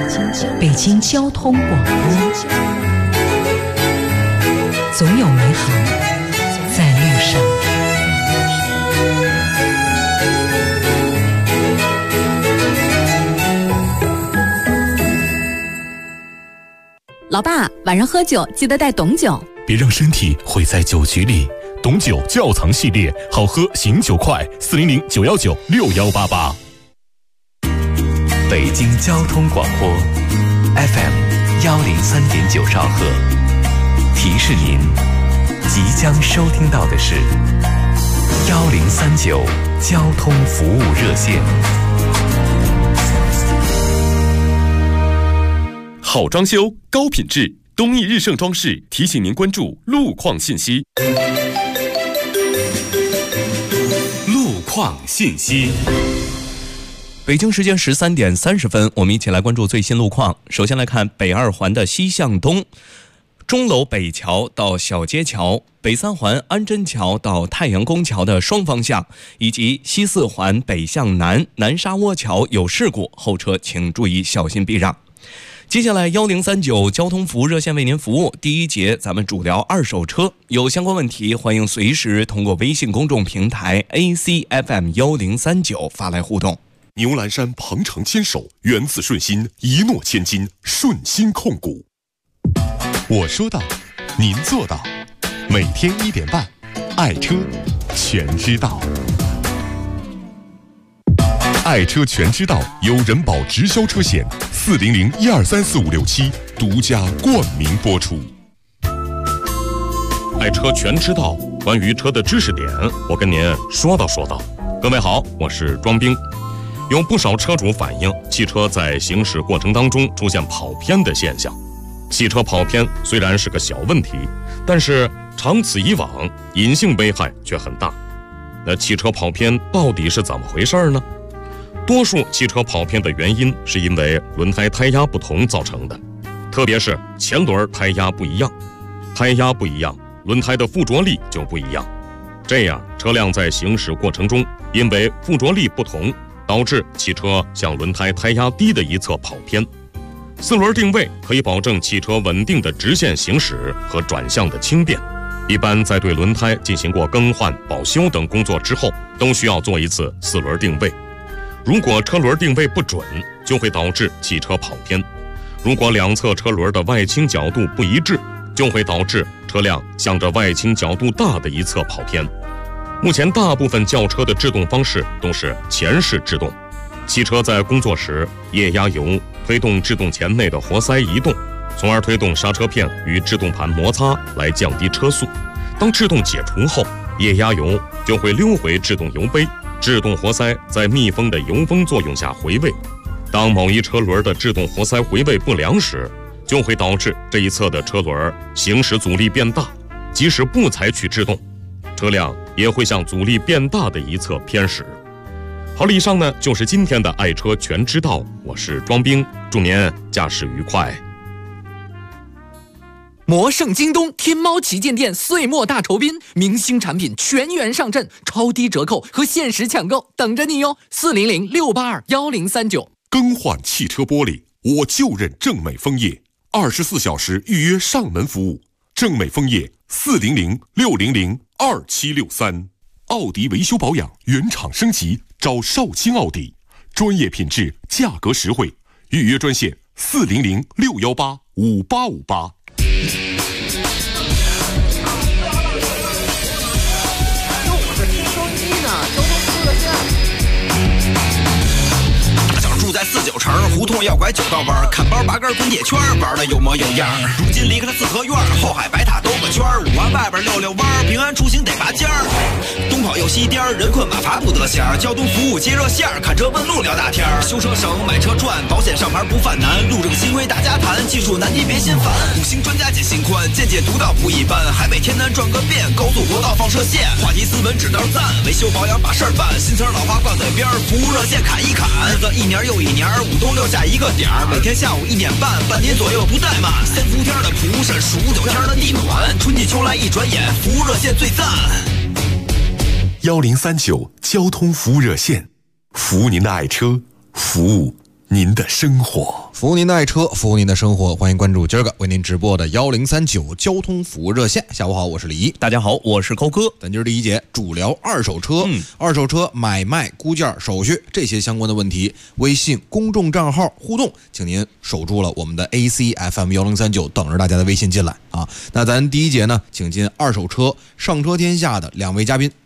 北京交通广播，总有美好在路上。 老爸，晚上喝酒记得带董酒， 别让身体毁在酒局里。董酒窖藏系列，好喝醒酒快，400 919 6188。 北京交通广播 FM 103.9兆赫，提示您即将收听到的是1039交通服务热线。 好装修，高品质，东义日盛装饰提醒您关注路况信息。路况信息。 北京时间13点30分，我们一起来关注最新路况。首先来看北2环的西向东，钟楼北桥到小街桥，北3环安贞桥到太阳宫桥的双方向，以及西4环北向南南沙窝桥有事故，后车请注意小心避让。接下来1039交通服务热线为您服务。第一节咱们主聊二手车，有相关问题欢迎随时通过微信公众平台 ACFM 1039发来互动。 牛栏山鹏程牵手，源自顺心，一诺千金，顺心控股。我说到，您做到。每天1点半，爱车全知道。爱车全知道由人保直销车险400 1234567独家冠名播出。爱车全知道，关于车的知识点，我跟您说道说道。各位好，我是庄兵。有不少车主反映，汽车在行驶过程当中出现跑偏的现象。汽车跑偏虽然是个小问题，但是长此以往，隐性危害却很大。那汽车跑偏到底是怎么回事呢？多数汽车跑偏的原因是因为轮胎胎压不同造成的，特别是前轮胎压不一样，胎压不一样，轮胎的附着力就不一样。这样车辆在行驶过程中，因为附着力不同，导致汽车向轮胎胎压低的一侧跑偏。4轮定位可以保证汽车稳定的直线行驶和转向的轻便。一般在对轮胎进行过更换、保修等工作之后，都需要做一次4轮定位。如果车轮定位不准，就会导致汽车跑偏。如果两侧车轮的外倾角度不一致，就会导致车辆向着外倾角度大的一侧跑偏。目前大部分轿车的制动方式都是前式制动。汽车在工作时，液压油推动制动钳内的活塞移动，从而推动刹车片与制动盘摩擦来降低车速。当制动解除后，液压油就会溜回制动油杯，制动活塞在密封的油封作用下回位。当某一车轮的制动活塞回位不良时，就会导致这一侧的车轮行驶阻力变大，即使不采取制动，车辆也会向阻力变大的一侧偏驶。好了，以上呢就是今天的爱车全知道，我是庄兵，祝您驾驶愉快。 魔圣京东天猫旗舰店岁末大酬宾，明星产品全员上阵，超低折扣和限时抢购等着你哟！400 682 1039。 更换汽车玻璃，我就认正美枫叶，24小时预约上门服务。正美枫叶400 600 2763。奥迪维修保养原厂升级，找少卿奥迪，专业品质，价格实惠。预约专线400 618 5858。 住在49城胡同要拐9道弯，看包8根滚铁圈，玩的有模有样。如今离开了四合院，后海白塔兜个圈，5环外边溜溜弯，平安出行得拔尖儿。东跑右西颠，人困马乏不得闲。交通服务接热线，看车问路聊大天。修车省，买车赚，保险上牌不犯难。路这个新规大家谈，技术难题别心烦。5星专家解心宽，见解独到不一般。海北天南转个遍，高速国道放射线，话题斯文指道赞，维修保养把事儿办。新词老话挂嘴边，服务热线砍一砍。日子一年又一年，5东6下一个点儿，每天下午1点半，半年左右不怠慢。3伏天的蒲扇，数9天的地暖，春季秋来一转眼，服务热线最赞。 1039交通服务热线，服务您的爱车，服务您的生活， 服务您的爱车，服务您的生活，欢迎关注今儿个为您直播的1039交通服务热线。下午好，我是李怡。 大家好，我是高哥。 咱今儿第一节主聊二手车，二手车买卖、估价、手续这些相关的问题，微信公众账号互动，请您守住了我们的 ACFM1039，等着大家的微信进来啊。那咱第一节呢，请进二手车上车天下的两位嘉宾。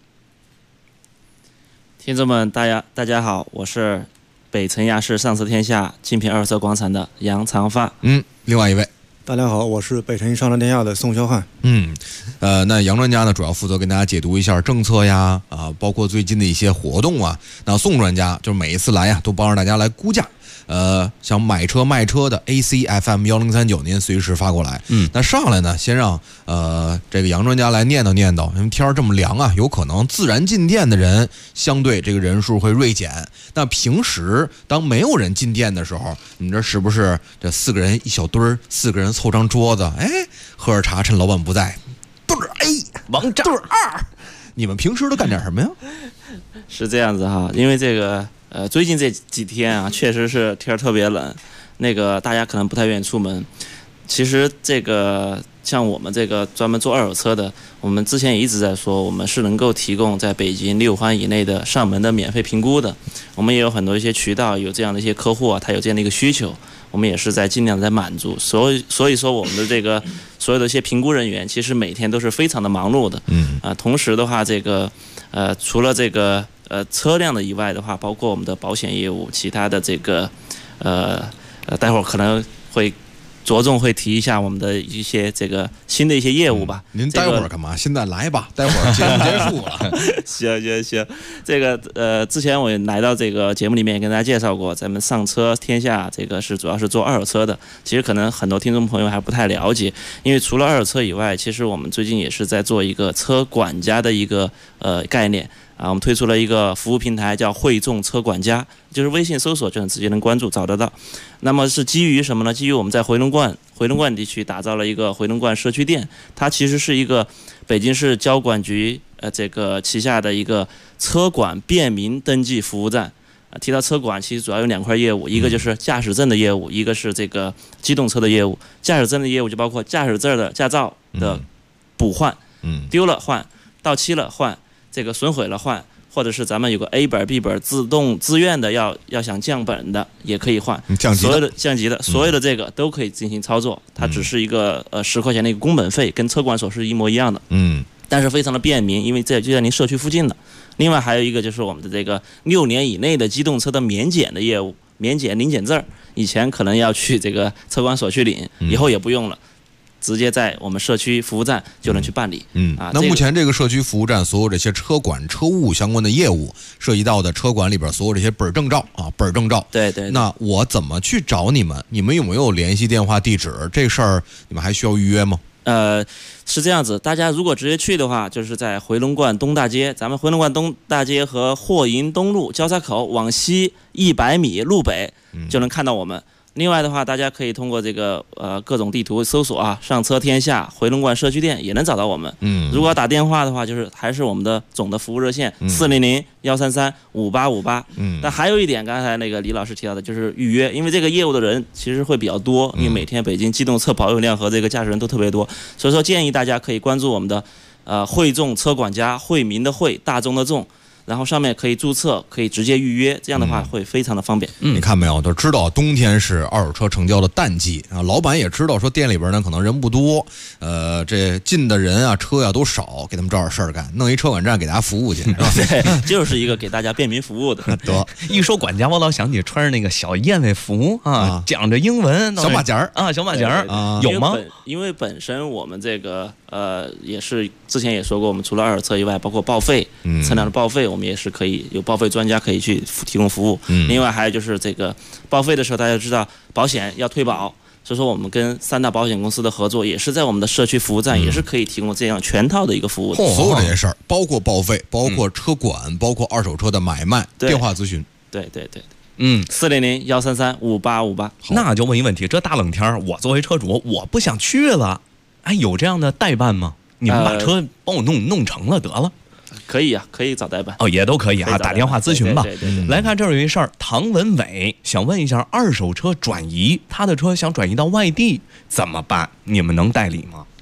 听众们，大家好，我是北辰亚市上车天下精品二手车广场的杨长发。 另外一位， 大家好，我是北辰上车天下的宋肖汉。 那杨专家呢，主要负责跟大家解读一下政策呀，包括最近的一些活动啊。那宋专家就是每一次来呀，都帮着大家来估价。想买车卖车的 ACFM1039，您随时发过来。那上来呢，先让这个杨专家来念叨念叨，因为天儿这么凉啊，有可能自然进店的人相对这个人数会锐减。那平时当没有人进店的时候，你这是不是这4个人一小堆儿，4个人凑张桌子，喝着茶，趁老板不在，对儿王炸对儿2，你们平时都干点什么呀？ 是这样子哈，因为这个最近这几天啊，确实是天儿特别冷，大家可能不太愿意出门。其实这个像我们这个专门做二手车的，我们之前也一直在说，我们是能够提供在北京6环以内的上门的免费评估的。我们也有很多一些渠道有这样的一些客户啊，他有这样的一个需求，我们也是在尽量在满足。所以说我们的这个所有的一些评估人员，其实每天都是非常的忙碌的。同时的话，这个除了这个车辆的以外的话，包括我们的保险业务，其他的这个待会儿可能会着重会提一下我们的一些这个新的一些业务吧。 您待会儿干嘛？现在来吧，待会儿节目结束了。 行，这个之前我也来到这个节目里面也跟大家介绍过，咱们上车天下这个是主要是做二手车的。其实可能很多听众朋友还不太了解，因为除了二手车以外，其实我们最近也是在做一个车管家的一个概念。我们推出了一个服务平台，叫汇众车管家，就是微信搜索就能直接能关注找得到。那么是基于什么呢？基于我们在回龙观地区打造了一个回龙观社区店，它其实是一个北京市交管局这个旗下的一个车管便民登记服务站。提到车管，其实主要有2块业务，一个就是驾驶证的业务，一个是这个机动车的业务。驾驶证的业务就包括驾驶证的驾照的补换，丢了换，到期了换。这个损毁了换，或者是咱们有个 A 本 B 本自愿的要想降本的也可以换，所有的降级的所有的这个都可以进行操作，它只是一个10块钱的一个工本费，跟车管所是一模一样的，但是非常的便民，因为这就在您社区附近的。另外还有一个就是我们的这个6年以内的机动车的免检的业务，免检领检证，以前可能要去这个车管所去领，以后也不用了。直接在我们社区服务站就能去办理。 那目前这个社区服务站所有这些车管车务相关的业务，涉及到的车管里边所有这些本证照啊，本证照。 对。 那我怎么去找你们？你们有没有联系电话地址？这事儿你们还需要预约吗？ 是这样子，大家如果直接去的话，就是在回龙观东大街，咱们回龙观东大街和霍营东路交叉口往西100米路北就能看到我们。另外的话，大家可以通过这个各种地图搜索啊，上车天下回龙观社区店也能找到我们。如果要打电话的话，就是还是我们的总的服务热线400-133-5858。但还有一点，刚才李老师提到的就是预约，因为这个业务的人其实会比较多，因为每天北京机动车保有量和这个驾驶人都特别多，所以说建议大家可以关注我们的汇众车管家，惠民的惠，大众的众。然后上面可以注册，可以直接预约，这样的话会非常的方便。 你看没有，都知道冬天是二手车成交的淡季啊。老板也知道说店里边呢可能人不多，这进的人啊车呀都少，给他们找点事儿干，弄一车管站给大家服务去，是吧？ 对，就是一个给大家便民服务的。 得， 一说管家，我老想起穿着那个小燕尾服啊，讲着英文， 小马甲儿啊，小马甲儿啊，有吗？ 因为本身我们这个也是之前也说过，我们除了二手车以外，包括报废，车辆的报废。我们也是可以有报废专家可以去提供服务。另外还有就是这个报废的时候，大家知道保险要退保，所以说我们跟3大保险公司的合作，也是在我们的社区服务站，也是可以提供这样全套的一个服务的。 所有这些事儿，包括报废，包括车管，包括二手车的买卖，电话咨询。 对。400-133-5858。 那就问一问题，这大冷天，我作为车主，我不想去了，有这样的代办吗？你们把车帮我弄成了得了。 可以啊，可以找代办哦，也都可以啊，打电话咨询吧。 对。 来看这儿有一事儿，唐文伟想问一下，二手车转移，他的车想转移到外地怎么办？你们能代理吗？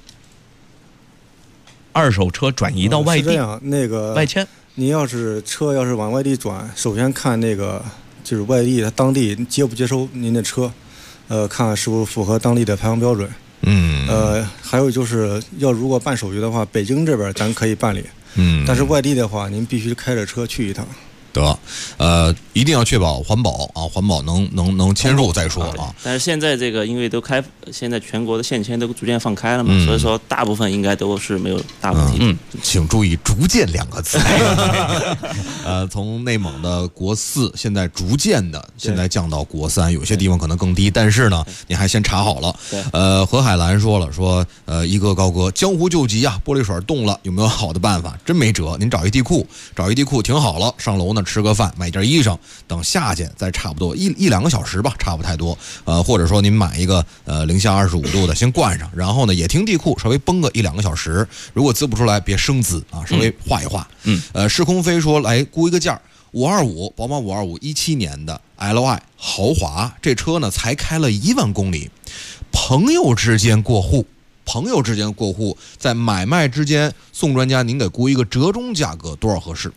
二手车转移到外地， 是这样，那个外迁， 你要是往外地转，首先看那个就是外地他当地接不接收您的车，看是否符合当地的排放标准。还有就是如果办手续的话，北京这边咱可以办理，但是外地的话，您必须开着车去一趟。 得，一定要确保环保啊，环保能迁入再说啊。 但是现在这个因为现在全国的限迁都逐渐放开了嘛，所以说大部分应该都是没有大问题。 请注意“逐渐”2个字。从内蒙的国4现在逐渐的现在降到国3，有些地方可能更低，但是呢，你还先查好了。何海兰说一哥高哥，江湖救急啊，玻璃水冻了，有没有好的办法？真没辙，您找一地库停好了，上楼呢吃个饭，买件衣裳，等下去再差不多一两个小时吧，差不太多。或者说您买一个零下25度的，先灌上，然后呢也停地库，稍微绷个1-2个小时。如果滋不出来，别生滋啊，稍微化一化。时空飞说来估一个价，525宝马52517年的 LI 豪华，这车呢才开了1万公里，朋友之间过户，在买卖之间，宋专家您给估一个折中价格多少合适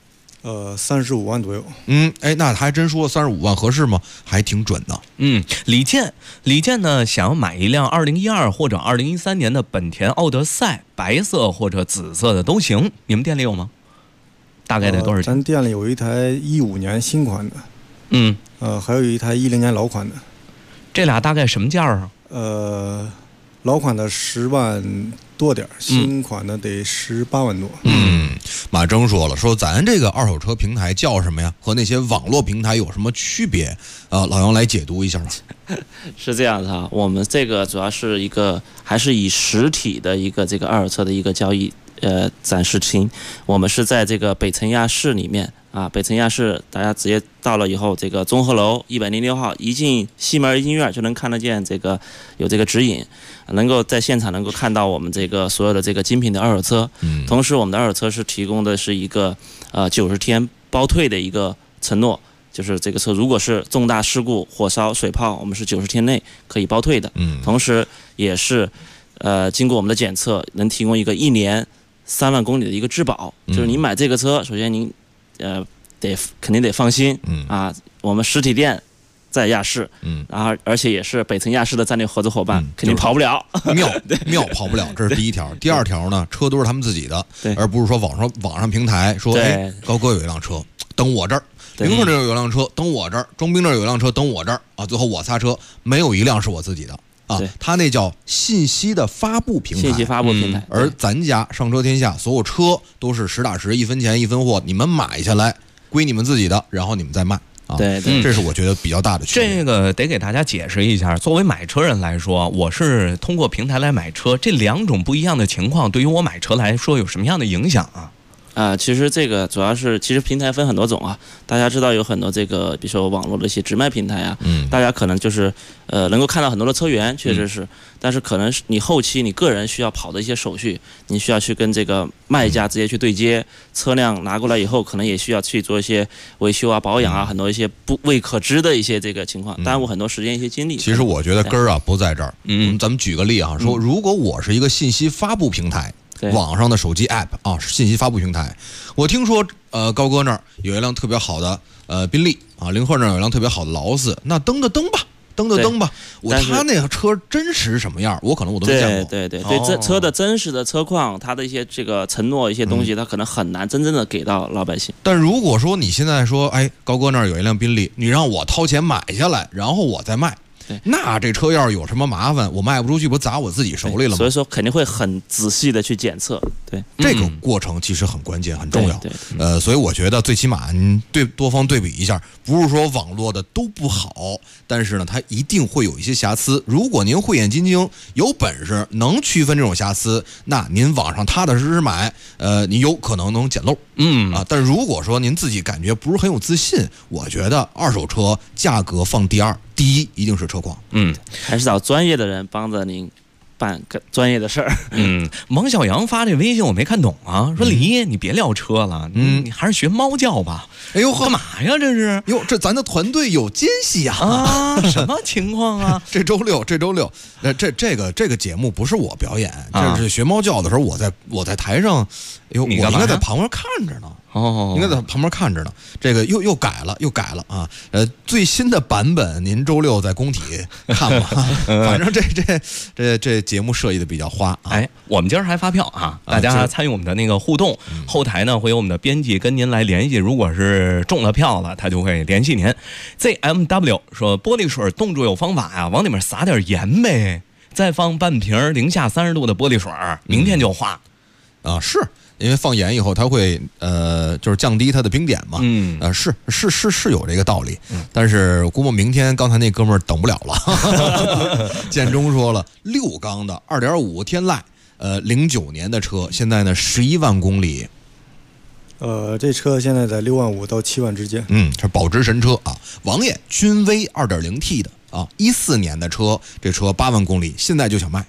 ？35万左右。 那他还真说35万合适吗？还挺准的。 李健呢想要买一辆2012或者2013年的本田奥德赛，白色或者紫色的都行。你们店里有吗？大概得多少钱？ 咱店里有一台15年新款的，还有一台10年老款的。 这俩大概什么价啊？ 老款的10万多点，新款的得18万多。 马征说咱这个二手车平台叫什么呀？和那些网络平台有什么区别？老杨来解读一下吧。 是这样的哈，我们这个主要是还是以实体的一个这个二手车的一个交易展示厅。我们是在这个北辰亚市里面啊，北辰亚市大家直接到了以后，这个综合楼106号一进西门一院就能看得见这个有这个指引，能够在现场能够看到我们这个所有的这个精品的二手车。同时我们的二手车是提供的是一个90天包退的一个承诺，就是这个车如果是重大事故、火烧、水泡，我们是90天内可以包退的。同时也是经过我们的检测，能提供一个1年3万公里的一个质保。就是你买这个车，首先您肯定得放心啊，我们实体店在亚市，然后而且也是北辰亚市的战略合作伙伴，肯定跑不了。 庙跑不了，这是第一条。第二条呢，车都是他们自己的，而不是说网上平台说，高哥有一辆车等我这儿，林克这儿有一辆车等我这儿，庄兵这儿有一辆车等我这儿啊，最后我仨车没有一辆是我自己的。他那叫信息的发布平台，而咱家上车天下所有车都是实打实1分钱1分货，你们买下来归你们自己的，然后你们再卖。 对， 这是我觉得比较大的区别。 这个得给大家解释一下，作为买车人来说，我是通过平台来买车，这2种不一样的情况对于我买车来说有什么样的影响啊？ 其实这个主要是，其实平台分很多种啊。大家知道有很多这个，比如说网络的一些直卖平台啊，大家可能就是能够看到很多的车源，确实是，但是可能是你后期你个人需要跑的一些手续，你需要去跟这个卖家直接去对接，车辆拿过来以后，可能也需要去做一些维修啊、保养啊，很多一些未可知的一些这个情况，耽误很多时间一些精力。 其实我觉得根儿不在这儿。咱们举个例啊，说如果我是一个信息发布平台。网上的手机 app 啊，是信息发布平台。我听说高哥那儿有一辆特别好的宾利啊，林鹤那儿有一辆特别好的劳斯，那登吧。他那个车真实什么样，我可能我都没见过。 对，这车的真实的车况，它的一些这个承诺一些东西，它可能很难真正的给到老百姓。 但如果说你现在说，高哥那儿有一辆宾利，你让我掏钱买下来，然后我再卖。那这车要是有什么麻烦，我卖不出去，不砸我自己手里了吗？ 所以说肯定会很仔细的去检测。对， 这个过程其实很关键、很重要。所以我觉得最起码你多方对比一下，不是说网络的都不好，但是呢，它一定会有一些瑕疵。如果您慧眼金睛，有本事能区分这种瑕疵，那您网上踏踏实实买，你有可能能捡漏。但如果说您自己感觉不是很有自信，我觉得二手车价格放第二。第一一定是车况， 还是找专业的人帮着您办专业的事儿。 王小阳发这微信我没看懂啊，说李你别聊车了，你还是学猫叫吧。 哎呦， 干嘛呀这是？ 哟，这咱的团队有间隙啊！什么情况啊？ 这周六，这个节目不是我表演，这是学猫叫的时候，我在台上，哎呦，我应该在旁边看着呢。应该在旁边看着呢。这个又改了啊！最新的版本您周六在工体看吧。反正这节目设计的比较花啊。 哎，我们今儿还发票啊，大家参与我们的那个互动，后台呢会有我们的编辑跟您来联系。如果是中了票了，他就会联系您。ZMW 说玻璃水冻住有方法呀，往里面撒点盐呗，再放半瓶零下30度的玻璃水，明天就化。 啊，是。因为放盐以后，它会就是降低它的冰点嘛，是有这个道理，但是估摸明天刚才那哥们儿等不了了。建中说了，6缸的2.5天籁，09年的车，现在呢11万公里。 这车现在在6万5到7万之间。 是保值神车啊。王爷君威 2.0T 的啊，14年的车，这车8万公里，现在就想卖。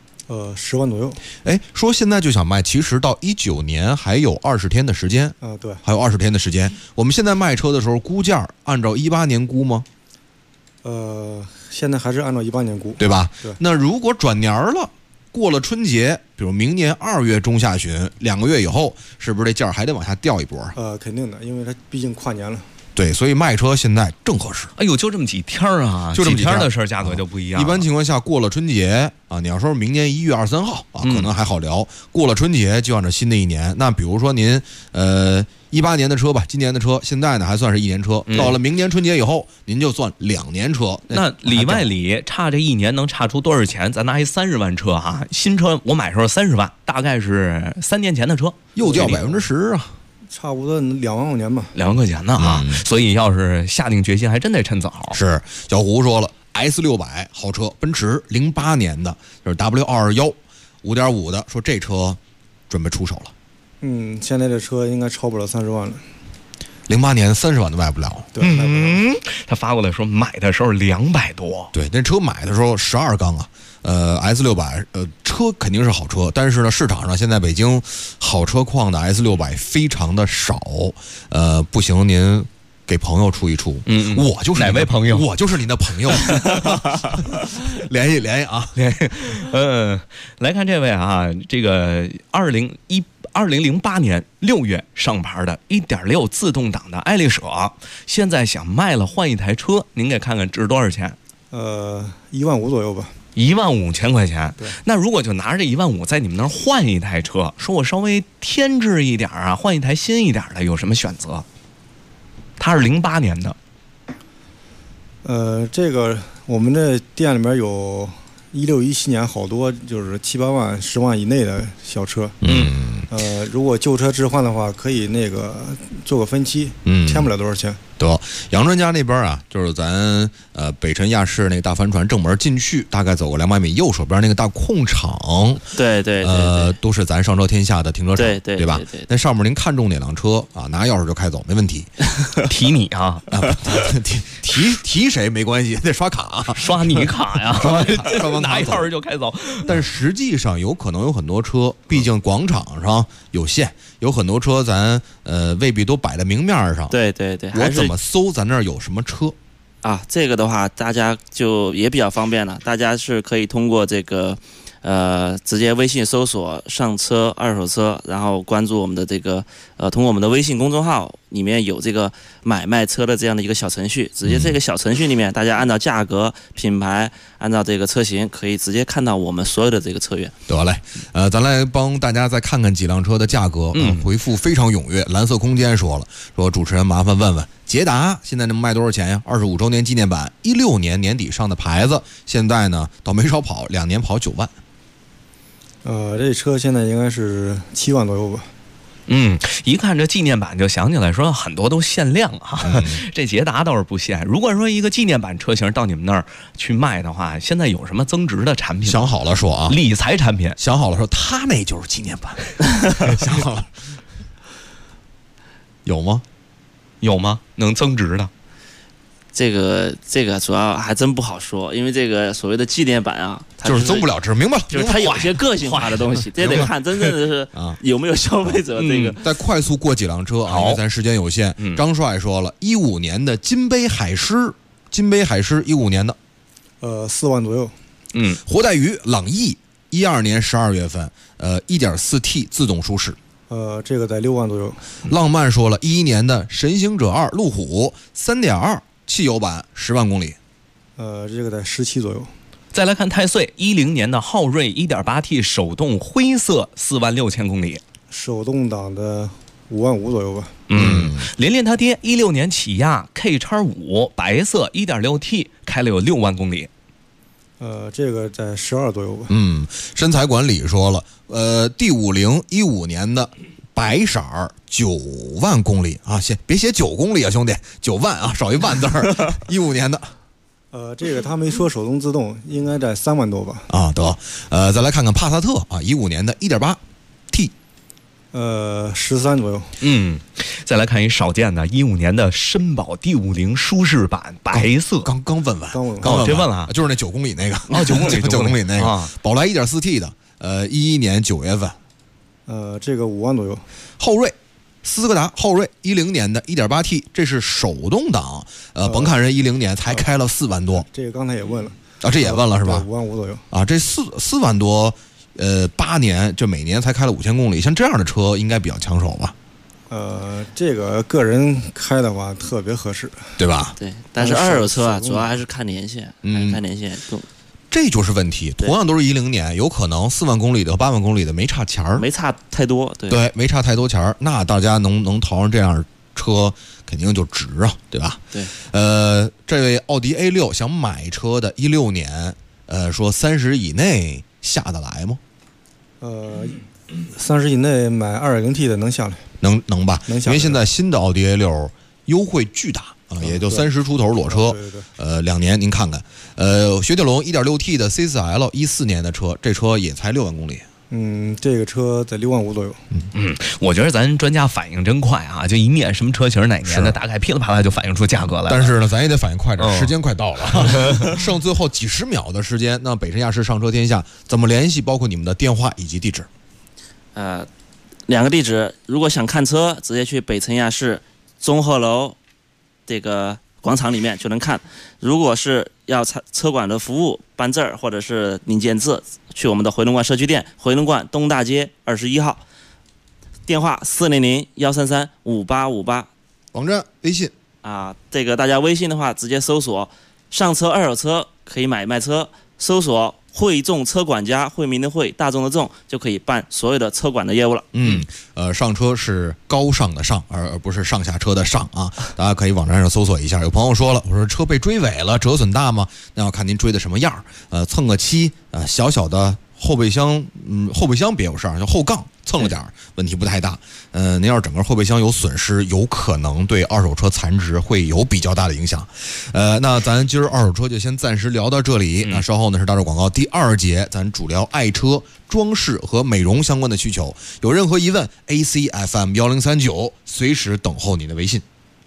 10万左右。 哎，说现在就想卖，其实到19年还有20天的时间啊，对， 还有20天的时间。我们现在卖车的时候估价按照18年估吗？ 现在还是按照18年估， 对吧？ 对。 那如果转年了，过了春节，比如明年2月中下旬，2个月以后，是不是这价还得往下掉一波？ 肯定的，因为它毕竟跨年了。 对，所以卖车现在正合适。 哎呦，就这么几天啊， 就这么几天的事儿，价格就不一样。 一般情况下，过了春节啊，你要说明年1月23号啊，可能还好聊。过了春节就按照新的一年。那比如说您18年的车吧，今年的车现在呢还算是1年车，到了明年春节以后，您就算2年车。 那里外里差这1年能差出多少钱？咱拿一30万车哈，新车我买时候30万，大概是3年前的车， 又掉10%啊。 差不多2万块钱吧 ，2万块钱呢啊！所以要是下定决心，还真得趁早。 是，小胡说了 ，S600 豪车，奔驰08年的，就是 W221 5.5的，说这车准备出手了。 现在这车应该超不了30万了。 08年30万都卖不了。 对，卖不了。 他发过来说买的时候200多。 对，那车买的时候12缸啊。S600车肯定是好车，但是呢，市场上现在北京好车况的 S600非常的少。不行，您给朋友出一出。我就是哪位朋友？ 我就是您的朋友。联系啊， 联系。来看这位啊，这个2008年6月上牌的1.6自动挡的爱丽舍，现在想卖了换一台车，您给看看值多少钱 ？1万5左右吧。 15000块钱。 对。 那如果就拿着这1万5在你们那儿换一台车，说我稍微添置一点啊，换一台新一点的，有什么选择？它是08年的。 这个我们这店里面有16、17年好多就是7、8万、10万以内的小车。如果旧车置换的话，可以那个做个分期，添不了多少钱。 得，杨专家那边啊，就是咱北辰亚市那大帆船正门进去，大概走个200米，右手边那个大空场， 对， 都是咱上车天下的停车场，对吧？那上面您看中哪辆车啊，拿钥匙就开走，没问题。 提你啊， 提谁没关系，得刷卡， 刷你卡呀， 刷完拿钥匙就开走。 但实际上有可能有很多车，毕竟广场上有限，有很多车咱未必都摆在明面上。 对， 我怎么搜咱那儿有什么车啊？这个的话，大家就也比较方便了。大家是可以通过这个直接微信搜索上车二手车，然后关注我们的这个通过我们的微信公众号，里面有这个买卖车的这样的一个小程序，直接这个小程序里面，大家按照价格、品牌，按照这个车型，可以直接看到我们所有的这个车源。 得嘞，咱来帮大家再看看几辆车的价格。回复非常踊跃。蓝色空间说主持人麻烦问问，捷达现在能卖多少钱呀？25周年纪念版，16年年底上的牌子，现在呢倒没少跑，2年跑9万。 这车现在应该是7万左右吧。 一看这纪念版就想起来说很多都限量啊。这捷达倒是不限。如果说一个纪念版车型到你们那儿去卖的话，现在有什么增值的产品？ 想好了说啊， 理财产品。 想好了说，他那就是纪念版。想好了， 有吗？能增值的？ 这个主要还真不好说，因为这个所谓的纪念版啊，它就是增不了值，明白了？ 就是它有一些个性化的东西，这得看真正的是有没有消费者这个。 再快速过几辆车啊，因为咱时间有限。张帅说了，15年的金杯海狮15年的 ，4万左右。 活带鱼朗逸12年12月份，1.4T 自动舒适。 这个在6万左右。 浪漫说了，11年的神行者2路虎3.2汽油版10万公里。 这个在17左右。 再来看太岁，10年的昊锐 1.8T 手动灰色4万6千公里。 手动挡的5万5左右吧。 连连他爹16年起亚 K-5 白色 1.6T 开了有6万公里。 这个在12左右吧。 身材管理说了，D50 15年的白色9万公里啊，别写9公里啊，兄弟，9万啊，少一万字儿。15年的。 这个他没说手动自动，应该在3万多吧。 啊，得，再来看看帕萨特啊，15年的 1.8T。 13左右。 再来看一少见的15年的绅宝 D50 舒适版白色。 刚问完， 这问了， 就是那9公里那个。 9公里那个。宝来 1.4T 的，11年9月份。 这个5万左右。 昊锐斯柯达昊锐10年的 1.8T， 这是手动挡。甭看人10年才开了4万多。 这个刚才也问了。 啊，这也问了是吧？5 万5左右。 啊，这4万多。8年就每年才开了5000公里，像这样的车应该比较抢手吧？ 这个个人开的话特别合适， 对吧？ 对，但是二手车啊，主要还是看年限，看年限。 这就是问题。同样都是10年，有可能4万公里的和8万公里的没差钱儿， 没差太多。 对，没差太多钱儿，那大家能淘上这样车，肯定就值啊，对吧？ 对。 这位奥迪 A6 想买车的16年，说30以内下得来吗 ？30以内买2.0T 的能下来？ 能吧？ 能下来。 因为现在新的奥迪 A6 优惠巨大啊，也就30出头裸车。2年您看看，雪铁龙 1.6T 的 C4L 14年的车，这车也才6万公里。 这个车在6万5左右。 我觉得咱专家反应真快啊！就一念什么车型哪年的，大概噼里啪啦就反映出价格来了。 但是呢，咱也得反应快点，时间快到了，剩最后几十秒的时间。那北辰亚仕上车天下怎么联系？包括你们的电话以及地址。 2个地址，如果想看车，直接去北辰亚仕综合楼这个广场里面就能看。如果是要车管的服务办证或者是领建制，去我们的回龙观社区店，回龙观东大街21号，电话400-133-5858， 网站微信这个大家微信的话直接搜索上车二手车可以卖车，搜索汇众车管家，惠民的惠，大众的众，就可以办所有的车管的业务了。 上车是高尚的上，而不是上下车的上啊！大家可以网站上搜索一下。有朋友说了，我说车被追尾了，折损大吗？那要看您追的什么样。蹭个漆，小小的后备箱，后备箱别有事儿，就后杠蹭了点问题不太大。您要是整个后备箱有损失，有可能对二手车残值会有比较大的影响。那咱今儿二手车就先暂时聊到这里。那稍后呢是大众广告第2节，咱主聊爱车装饰和美容相关的需求。有任何疑问 ，ACFM 1039，随时等候你的微信。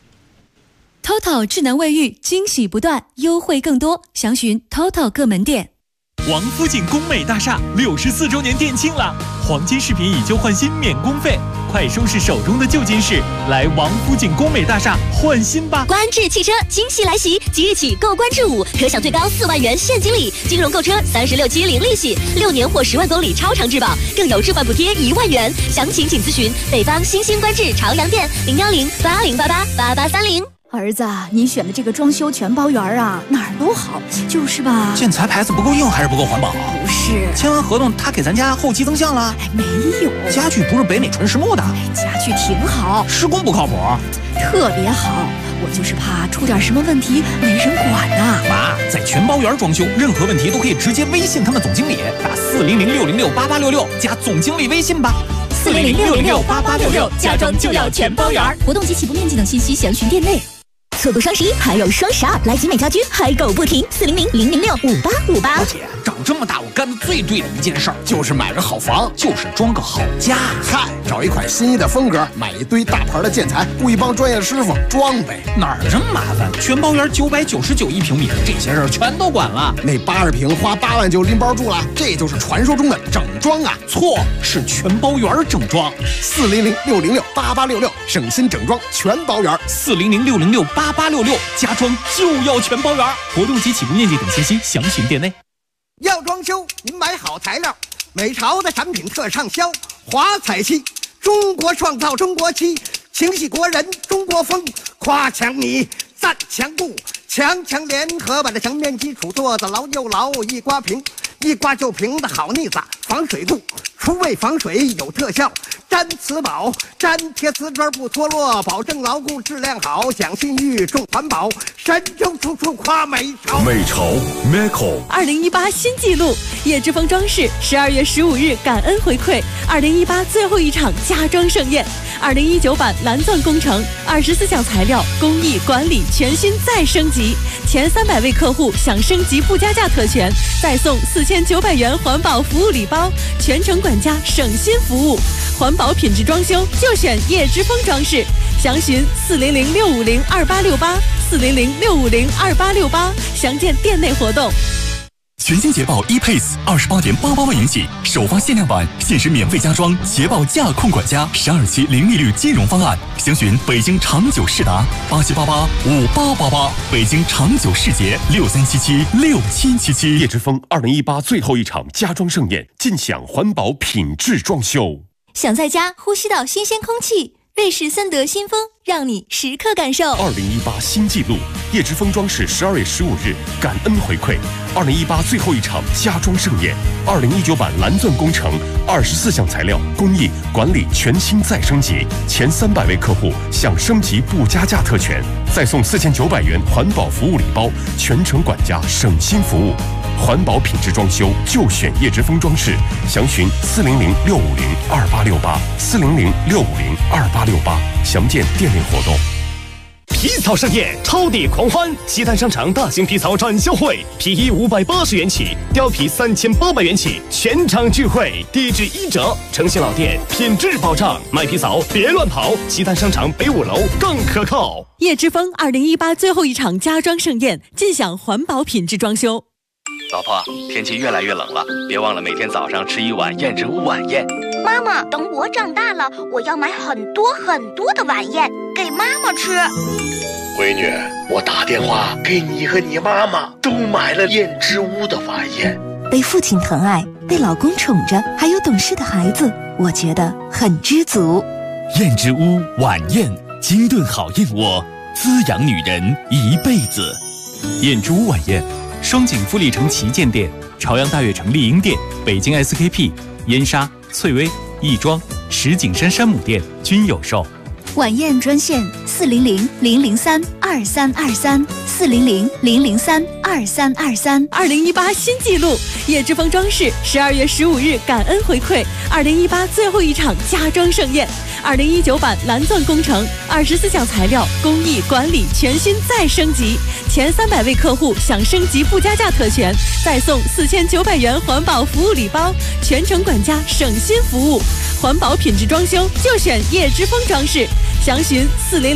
TOTO 智能卫浴惊喜不断，优惠更多，详询 TOTO 各门店。 王府井工美大厦64周年店庆了，黄金饰品以旧换新免工费，快收拾手中的旧金饰，来王府井工美大厦换新吧！ 观致汽车惊喜来袭，即日起购观致5，可享最高4万元现金礼，金融购车36期零利息，6年或10万公里超长质保，更有置换补贴1万元。详情请咨询北方新兴观致朝阳店01080888830。 儿子，你选的这个装修全包园啊，哪儿都好，就是吧？ 建材牌子不够硬还是不够环保？ 不是， 签完合同他给咱家后期增项了？ 没有， 家具不是北美纯实木的？ 家具挺好， 施工不靠谱， 特别好。我就是怕出点什么问题没人管呐。 妈，在全包园装修，任何问题都可以直接微信他们总经理，打400-606-8866加总经理微信吧。 400-606-8866，家装就要全包园。活动及起步面积等信息详询店内。 错过双11还有双12，来集美家居嗨购不停，400-006-5858。 姐，长这么大我干的最对的一件事儿就是买个好房，就是装个好家。 嗨，找一款心仪的风格，买一堆大牌的建材，雇一帮专业师傅装呗。 哪儿这么麻烦？全包圆999一平米，这些事儿全都管了。 那80平花8万就拎包住了，这就是传说中的整装啊！ 错，是全包圆整装。 400-606-8866，省心整装全包圆。 400-606-8866，家装就要全包圆。活动及起步面积等信息详询店内。 要装修，您买好材料，美潮的产品特畅销。华彩漆，中国创造中国漆，情系国人中国风。夸墙泥，赞墙布，强联合把这墙面基础做得牢又牢，一刮平，一刮就平的好腻子，防水度，除味防水有特效。粘瓷宝，粘贴瓷砖不脱落，保证牢固质量好，讲信誉重环保，神州处处夸美潮。 美潮 Meco 2018新纪录，叶之峰装饰12月15日感恩回馈2018最后一场家装盛宴，2019版蓝钻工程24项材料工艺管理全新再升级，前300位客户享升级不加价特权，再送4900元环保服务礼包，全程管家省心服务，环保品质装修就选叶之峰装饰，详询400-650-2868，400-650-2868，详见店内活动。 全新捷豹 ePace28.88万元起，首发限量版，限时免费加装捷豹驾控管家12期零利率金融方案，详询北京长久世达87885888，北京长久世捷63776777。 叶之峰2018最后一场家装盛宴，尽享环保品质装修。 想在家呼吸到新鲜空气，瑞士森德新风让你时刻感受。 2018新纪录，叶之峰装饰12月15日感恩回馈2018最后一场家装盛宴，2019版蓝钻工程24项材料工艺管理全新再升级，前300位客户享升级不加价特权，再送4900元环保服务礼包，全程管家省心服务。环保品质装修就选叶之峰装饰，详询400-650-2868，400-650-2868，详见店内活动。 皮草盛宴，超地狂欢！西单商场大型皮草展销会，皮衣580元起，貂皮3800元起，全场聚会，低至1折，诚信老店，品质保障。卖皮草别乱跑，西单商场北5楼更可靠。 叶之峰2018最后一场家装盛宴，尽享环保品质装修。 老婆，天气越来越冷了，别忘了每天早上吃一碗燕之屋晚宴。 妈妈，等我长大了，我要买很多的晚宴给妈妈吃。 闺女，我打电话给你和你妈妈都买了燕之屋的晚宴。 被父亲疼爱，被老公宠着，还有懂事的孩子，我觉得很知足。 燕之屋晚宴，精炖好燕窝，滋养女人一辈子。 燕之屋晚宴，双井富力城旗舰店、朝阳大悦城丽婴店、北京 SKP、燕莎、翠微、亦庄、石景山山姆店均有售。 晚宴专线400-003-2323，400-003-2323。 2018新纪录，叶之峰装饰12月15日感恩回馈2018最后一场家装盛宴，2019版蓝钻工程24项材料工艺管理全新再升级，前300位客户享升级不加价特权，再送4900元环保服务礼包，全程管家省心服务，环保品质装修就选叶之峰装饰，详询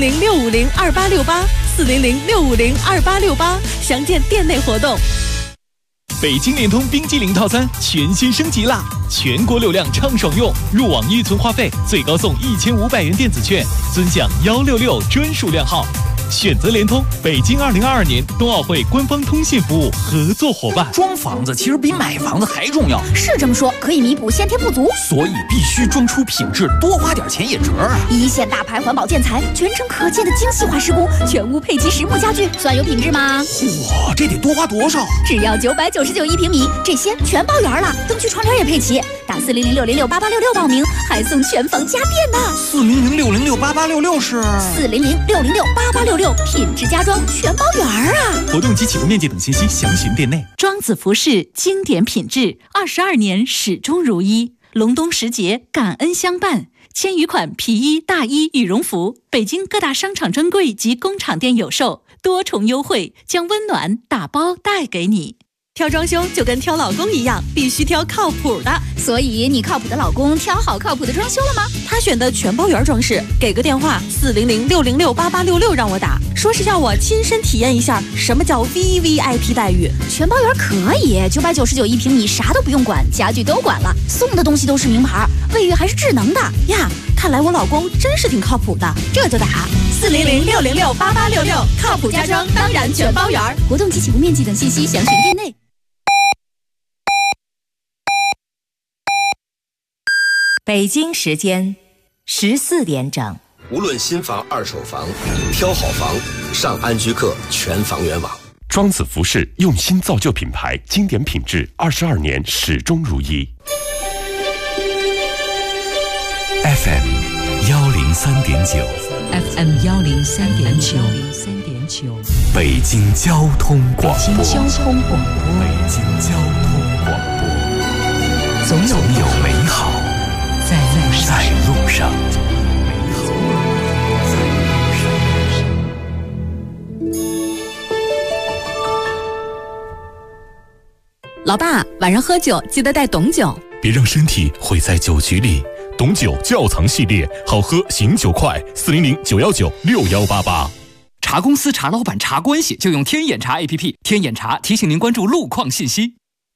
400-650-2868，400-650-2868，详见店内活动。 北京联通冰激凌套餐全新升级啦！全国流量畅爽用，入网预存话费最高送1500元电子券，尊享166专属量号。选择联通，北京2022年冬奥会官方通信服务合作伙伴。 装房子其实比买房子还重要， 是这么说，可以弥补先天不足， 所以必须装出品质，多花点钱也值啊！ 一线大牌环保建材，全程可见的精细化施工，全屋配齐实木家具，算有品质吗？ 哇，这得多花多少？ 只要999一平米，这些全包圆了，灯区窗帘也配齐。打400-606-8866报名，还送全房家电呢。 400-606-8866是 400-606-8866。品质家装全包圆啊！ 活动及起步面积等信息详询店内。 庄子服饰经典品质，22年始终如一。隆冬时节感恩相伴， 千余款皮衣、大衣、羽绒服，北京各大商场专柜及工厂店有售，多重优惠将温暖打包带给你。 挑装修就跟挑老公一样，必须挑靠谱的。 所以你靠谱的老公挑好靠谱的装修了吗？ 他选的全包圆装饰，给个电话400-606-8866让我打，说是要我亲身体验一下什么叫 VVIP 待遇。 全包圆可以，999一平米，啥都不用管，家具都管了，送的东西都是名牌，卫浴还是智能的呀。看来我老公真是挺靠谱的， 这就打 400-606-8866，靠谱家装当然全包圆。 活动及起步面积等信息详询店内。 北京时间14点整。 无论新房、二手房，挑好房，上安居客全房源网。 庄子服饰用心造就品牌，经典品质，22年始终如一。 FM 103.9 FM 103.9 北京交通广播。 北京交通广播。 北京交通广播。总有美好在路上。 老爸，晚上喝酒记得带董酒， 别让身体毁在酒局里。董酒窖藏系列，好喝醒酒快，400-919-6188。 茶公司、茶老板、茶关系，就用天眼查 APP。天眼查提醒您关注路况信息。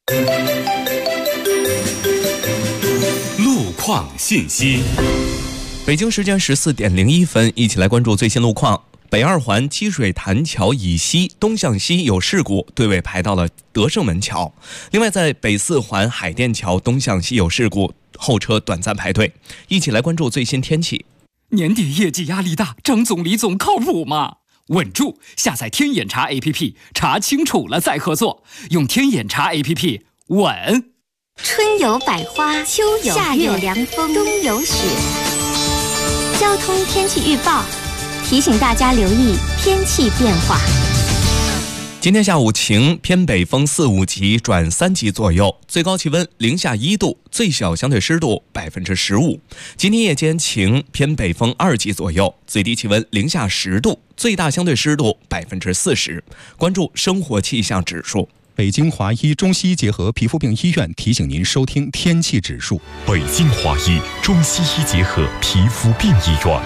路况信息。 北京时间14点01分，一起来关注最新路况。北二环积水潭桥以西东向西有事故，队尾排到了德胜门桥。另外，在北四环海淀桥东向西有事故，后车短暂排队。一起来关注最新天气。 年底业绩压力大，张总、李总靠谱吗？稳住！下载天眼查 APP， 查清楚了再合作。用天眼查 APP， 稳。 春有百花，秋有夏有凉风，冬有雪。交通天气预报提醒大家留意天气变化。 今天下午晴，偏北风4、5级转3级左右，最高气温零下1度，最小相对湿度15%。今天夜间晴，偏北风2级左右，最低气温零下10度，最大相对湿度40%。关注生活气象指数。 北京华医中西医结合皮肤病医院提醒您收听天气指数。 北京华医中西医结合皮肤病医院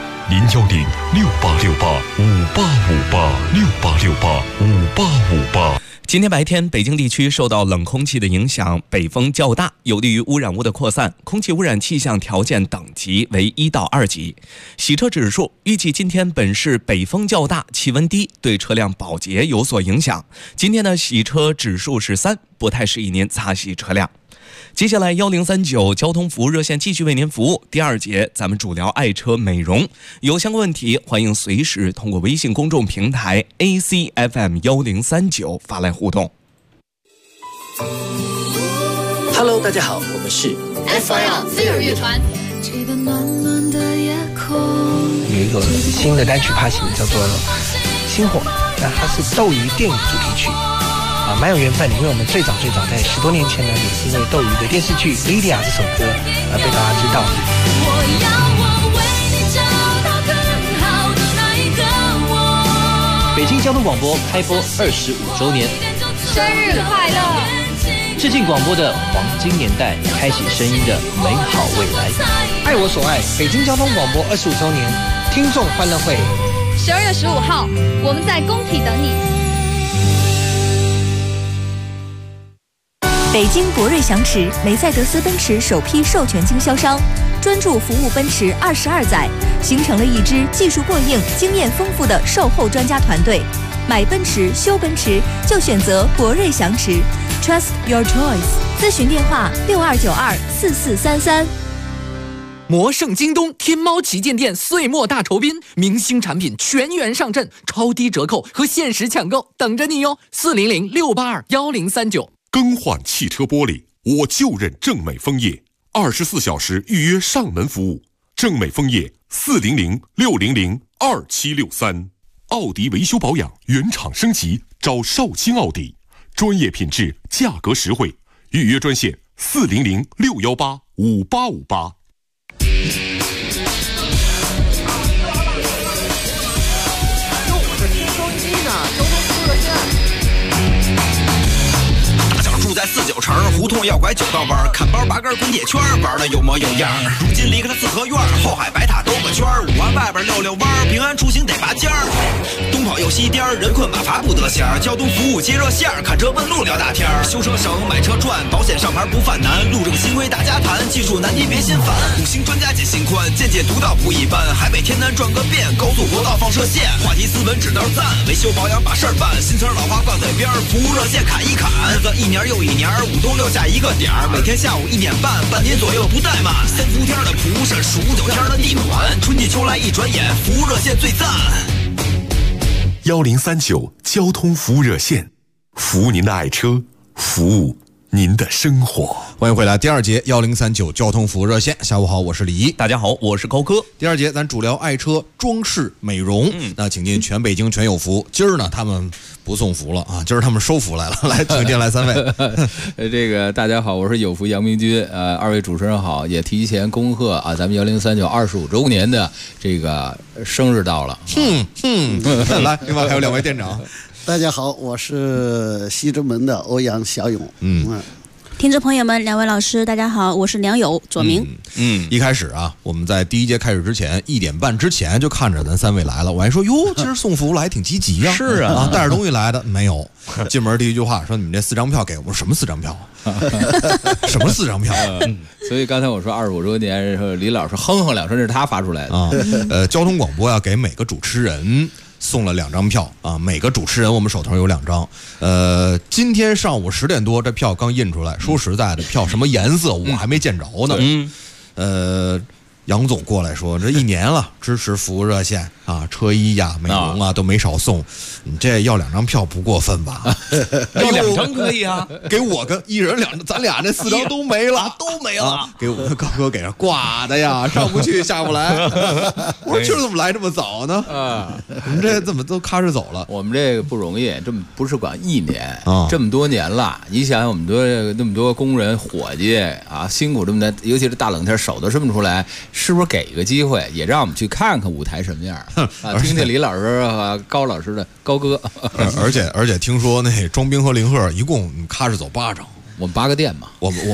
，010-6868-5858，6868-5858。 今天白天，北京地区受到冷空气的影响，北风较大，有利于污染物的扩散，空气污染气象条件等级为1到2级。洗车指数预计今天本市北风较大，气温低，对车辆保洁有所影响。今天的洗车指数是3，不太适宜您擦洗车辆。接下来1039交通服务热线继续为您服务。第2节，咱们主聊爱车美容，有相关问题欢迎随时通过微信公众平台 ACFM1039 发来互动。 Hello， 大家好，我们是 SYL 飞儿乐团。 有一个新的单曲发行，叫做《星火》，那它是斗鱼电影主题曲。蛮有缘分，因为我们最早在10多年前呢，也是因为斗鱼的电视剧《Lydia》这首歌而被大家知道。 北京交通广播开播25周年， 生日快乐！ 致敬广播的黄金年代，开启声音的美好未来。 爱我所爱，北京交通广播25周年听众欢乐会 ，12月15号，我们在工体等你。 北京博瑞祥驰，梅赛德斯奔驰首批授权经销商，专注服务奔驰22载，形成了一支技术过硬、经验丰富的售后专家团队。买奔驰、修奔驰就选择博瑞祥驰 ，Trust your choice。咨询电话62924433。 魔圣京东天猫旗舰店岁末大酬宾，明星产品全员上阵，超低折扣和限时抢购等着你哟！400-682-1039。 更换汽车玻璃，我就认正美枫叶，24小时预约上门服务。正美枫叶400-600-2763。奥迪维修保养原厂升级，找少卿奥迪，专业品质，价格实惠。预约专线400-618-5858。 弄要拐9道弯，砍包8根滚铁圈，玩的有模有样。如今离开了四合院，后海白塔兜个圈，5环外边溜溜弯，平安出行得拔尖儿。东跑又西颠，人困马乏不得闲。交通服务接热线，看车问路聊大天。修车省，买车赚，保险上牌不犯难。路政新规大家谈，技术难题别心烦。5星专家解心宽，见解独到不一般。海北天南转个遍，高速国道放射线，话题斯文指道赞，维修保养把事儿办。新词老话挂嘴边，服务热线砍一砍。日子一年又一年，5冬6夏一个点儿，每天下午1点半，半年左右不怠慢。3伏天的蒲扇，数9天的地暖，春季秋来一转眼，服务热线最赞。 1039交通服务热线，服务您的爱车，服务您的生活。 欢迎回来，第2节1039交通服务热线。下午好，我是李怡。 大家好，我是高哥。 第2节咱主聊爱车装饰美容。那请进全北京全有福。今儿呢，他们不送福了啊，今儿他们收福来了。来，请进来3位。 这个大家好，我是有福杨明军。2位主持人好，也提前恭贺啊，咱们1039 25周年的这个生日到了。 来，另外还有2位店长。 大家好，我是西直门的欧阳小勇。 听众朋友们，2位老师，大家好，我是梁友左明。 一开始啊，我们在第1节开始之前1点半之前就看着咱3位来了，我还说哟，今儿送福来挺积极呀。 是啊， 带着东西来的没有？进门第一句话说：“你们这4张票给我。”我说：“什么4张票？什么4张票？” 所以刚才我说25周年，李老师哼哼2声，这是他发出来的啊。交通广播要给每个主持人送了2张票啊，每个主持人我们手头有2张。今天上午10点多这票刚印出来，说实在的，票什么颜色我还没见着呢。杨总过来说，这1年了，支持服务热线啊，车衣呀、美容啊都没少送，你这要2张票不过分吧？ 要2张可以啊， 给我跟1人2张，咱俩这4张都没了， 都没了。 给我跟高哥给上挂的呀，上不去下不来。我说今儿怎么来这么早呢？你们这怎么都咔哧走了？ 我们这个不容易，这么不是管1年，这么多年了。你想想，我们那么多工人伙计啊，辛苦这么的，尤其是大冷天手都伸不出来。是不是给个机会，也让我们去看看舞台什么样啊？听听李老师和高老师的高歌。 而且听说那庄兵和林鹤一共咔哧走8场， 我们8个店嘛， 我们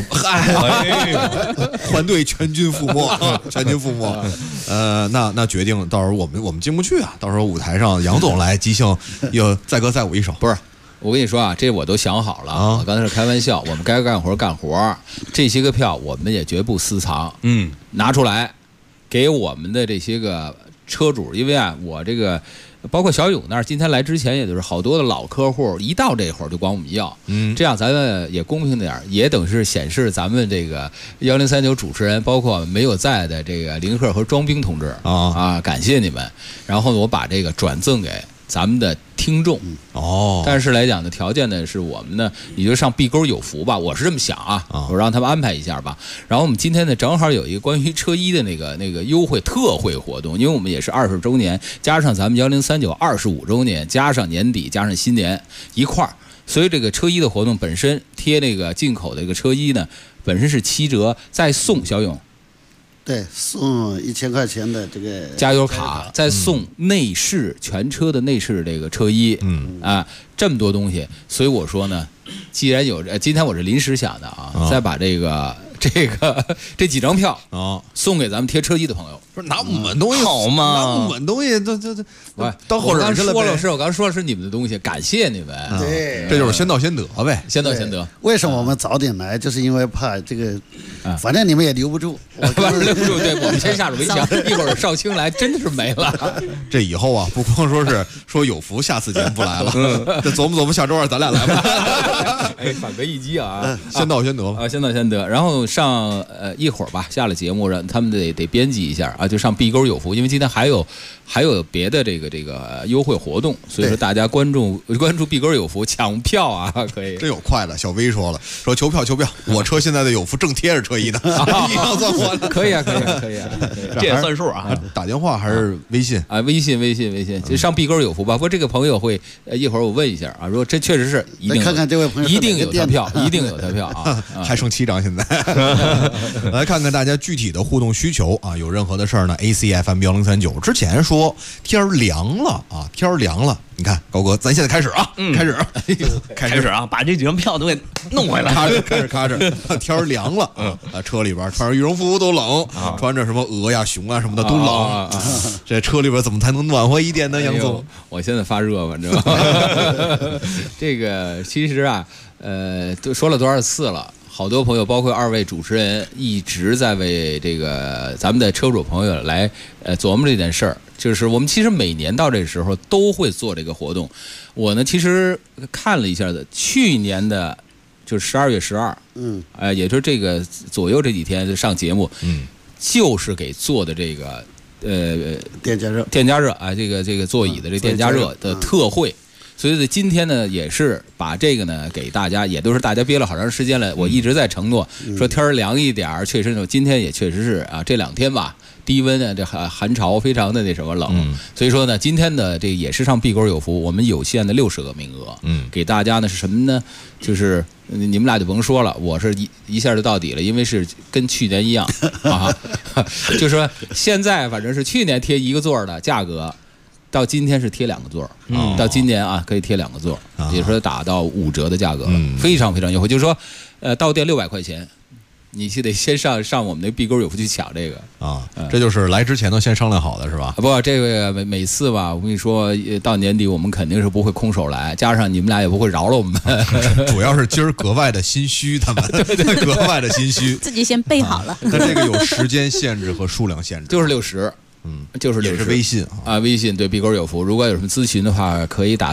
团队全军覆没，全军覆没。那决定到时候我们进不去啊，到时候舞台上杨总来即兴又载歌载舞一首。 不是，我跟你说啊，这我都想好了。我刚才是开玩笑，我们该干活干活，这些个票我们也绝不私藏。拿出来给我们的这些个车主，因为啊，我这个包括小勇那儿，今天来之前也就是好多的老客户，一到这会儿就管我们要。这样咱们也公平点，也等是显示咱们这个1039主持人，包括没有在的这个林鹤和庄兵同志感谢你们。然后呢，我把这个转赠给咱们的听众但是来讲的条件呢，是我们呢，你就上碧沟有福吧，我是这么想啊，我让他们安排一下吧。然后我们今天呢，正好有一个关于车衣的那个优惠特惠活动，因为我们也是20周年，加上咱们1039 25周年，加上年底，加上新年一块儿，所以这个车衣的活动本身贴那个进口的这个车衣呢，本身是7折，再送小勇。 对，送1000块钱的这个加油卡，再送内饰全车的内饰这个车衣，这么多东西，所以我说呢，既然有今天我是临时想的再把这几张票送给咱们贴车衣的朋友。 不是拿我们东西好吗？ 拿我们东西这当后人去了呗。 我刚说的是你们的东西，感谢你们。 对， 这就是先到先得呗， 先到先得。 为什么我们早点来？就是因为怕这个，反正你们也留不住， 留不住。对，我们先下手为强，一会儿少卿来真的是没了。 这以后啊，不光说有福，下次节目不来了，这琢磨下周2咱俩来吧。 反为一击啊！ 先到先得啊，先到先得。然后上一会儿吧，下了节目让他们得编辑一下啊，就上碧沟有福，因为今天还有别的这个优惠活动，所以说大家关注碧沟有福抢票啊，可以。 真有快的，小薇说了，说求票，我车现在的有福正贴着车衣呢，一样算我的。 可以啊， 这也算数啊。 打电话还是微信啊？微信，就上碧沟有福吧。不过这个朋友会一会儿我问一下啊，如果这确实是一定， 看看这位朋友一定有他票，一定有他票啊， 还剩7张现在。来看看大家具体的互动需求啊，有任何的事事儿呢 ？ACFM1039之前说天儿凉了啊，天儿凉了。你看高哥，咱现在开始啊，开始啊，把这几张票都给弄回来。 咔哧，天儿凉了车里边穿着羽绒服都冷，穿着什么鹅呀、熊啊什么的都冷。这车里边怎么才能暖和一点呢？杨总， 我现在发热，反正这个其实啊，都说了多少次了。好多朋友，包括2位主持人，一直在为这个咱们的车主朋友来琢磨这件事儿。就是我们其实每年到这个时候都会做这个活动。我呢，其实看了一下的，去年的就是12月12，也就是这个左右这几天上节目，就是给做的这个电加热啊，这个座椅的这电加热的特惠。所以今天呢，也是把这个呢给大家，也都是大家憋了好长时间了。我一直在承诺说天儿凉一点儿，确实今天也确实是啊，这2天吧，低温啊，这寒潮非常的那什么冷。所以说呢，今天的这也是上碧沟有福，我们有限的60个名额，给大家呢是什么呢？就是你们俩就甭说了，我是一下就到底了，因为是跟去年一样啊，就说现在反正是去年贴1个座的价格。到今天是贴2个座，到今年啊可以贴2个座，也就是说打到5折的价格了，非常非常优惠。就是说，到店600块钱，你得先上我们那碧沟有福去抢这个啊，这就是来之前都先商量好的是吧？ 不，这个每次吧，我跟你说，到年底我们肯定是不会空手来，加上你们俩也不会饶了我们。 主要是今儿格外的心虚，他们对格外的心虚， 自己先备好了。 那这个有时间限制和数量限制， 就是60。就是也是微信啊，微信对碧沟有福。如果有什么咨询的话，可以打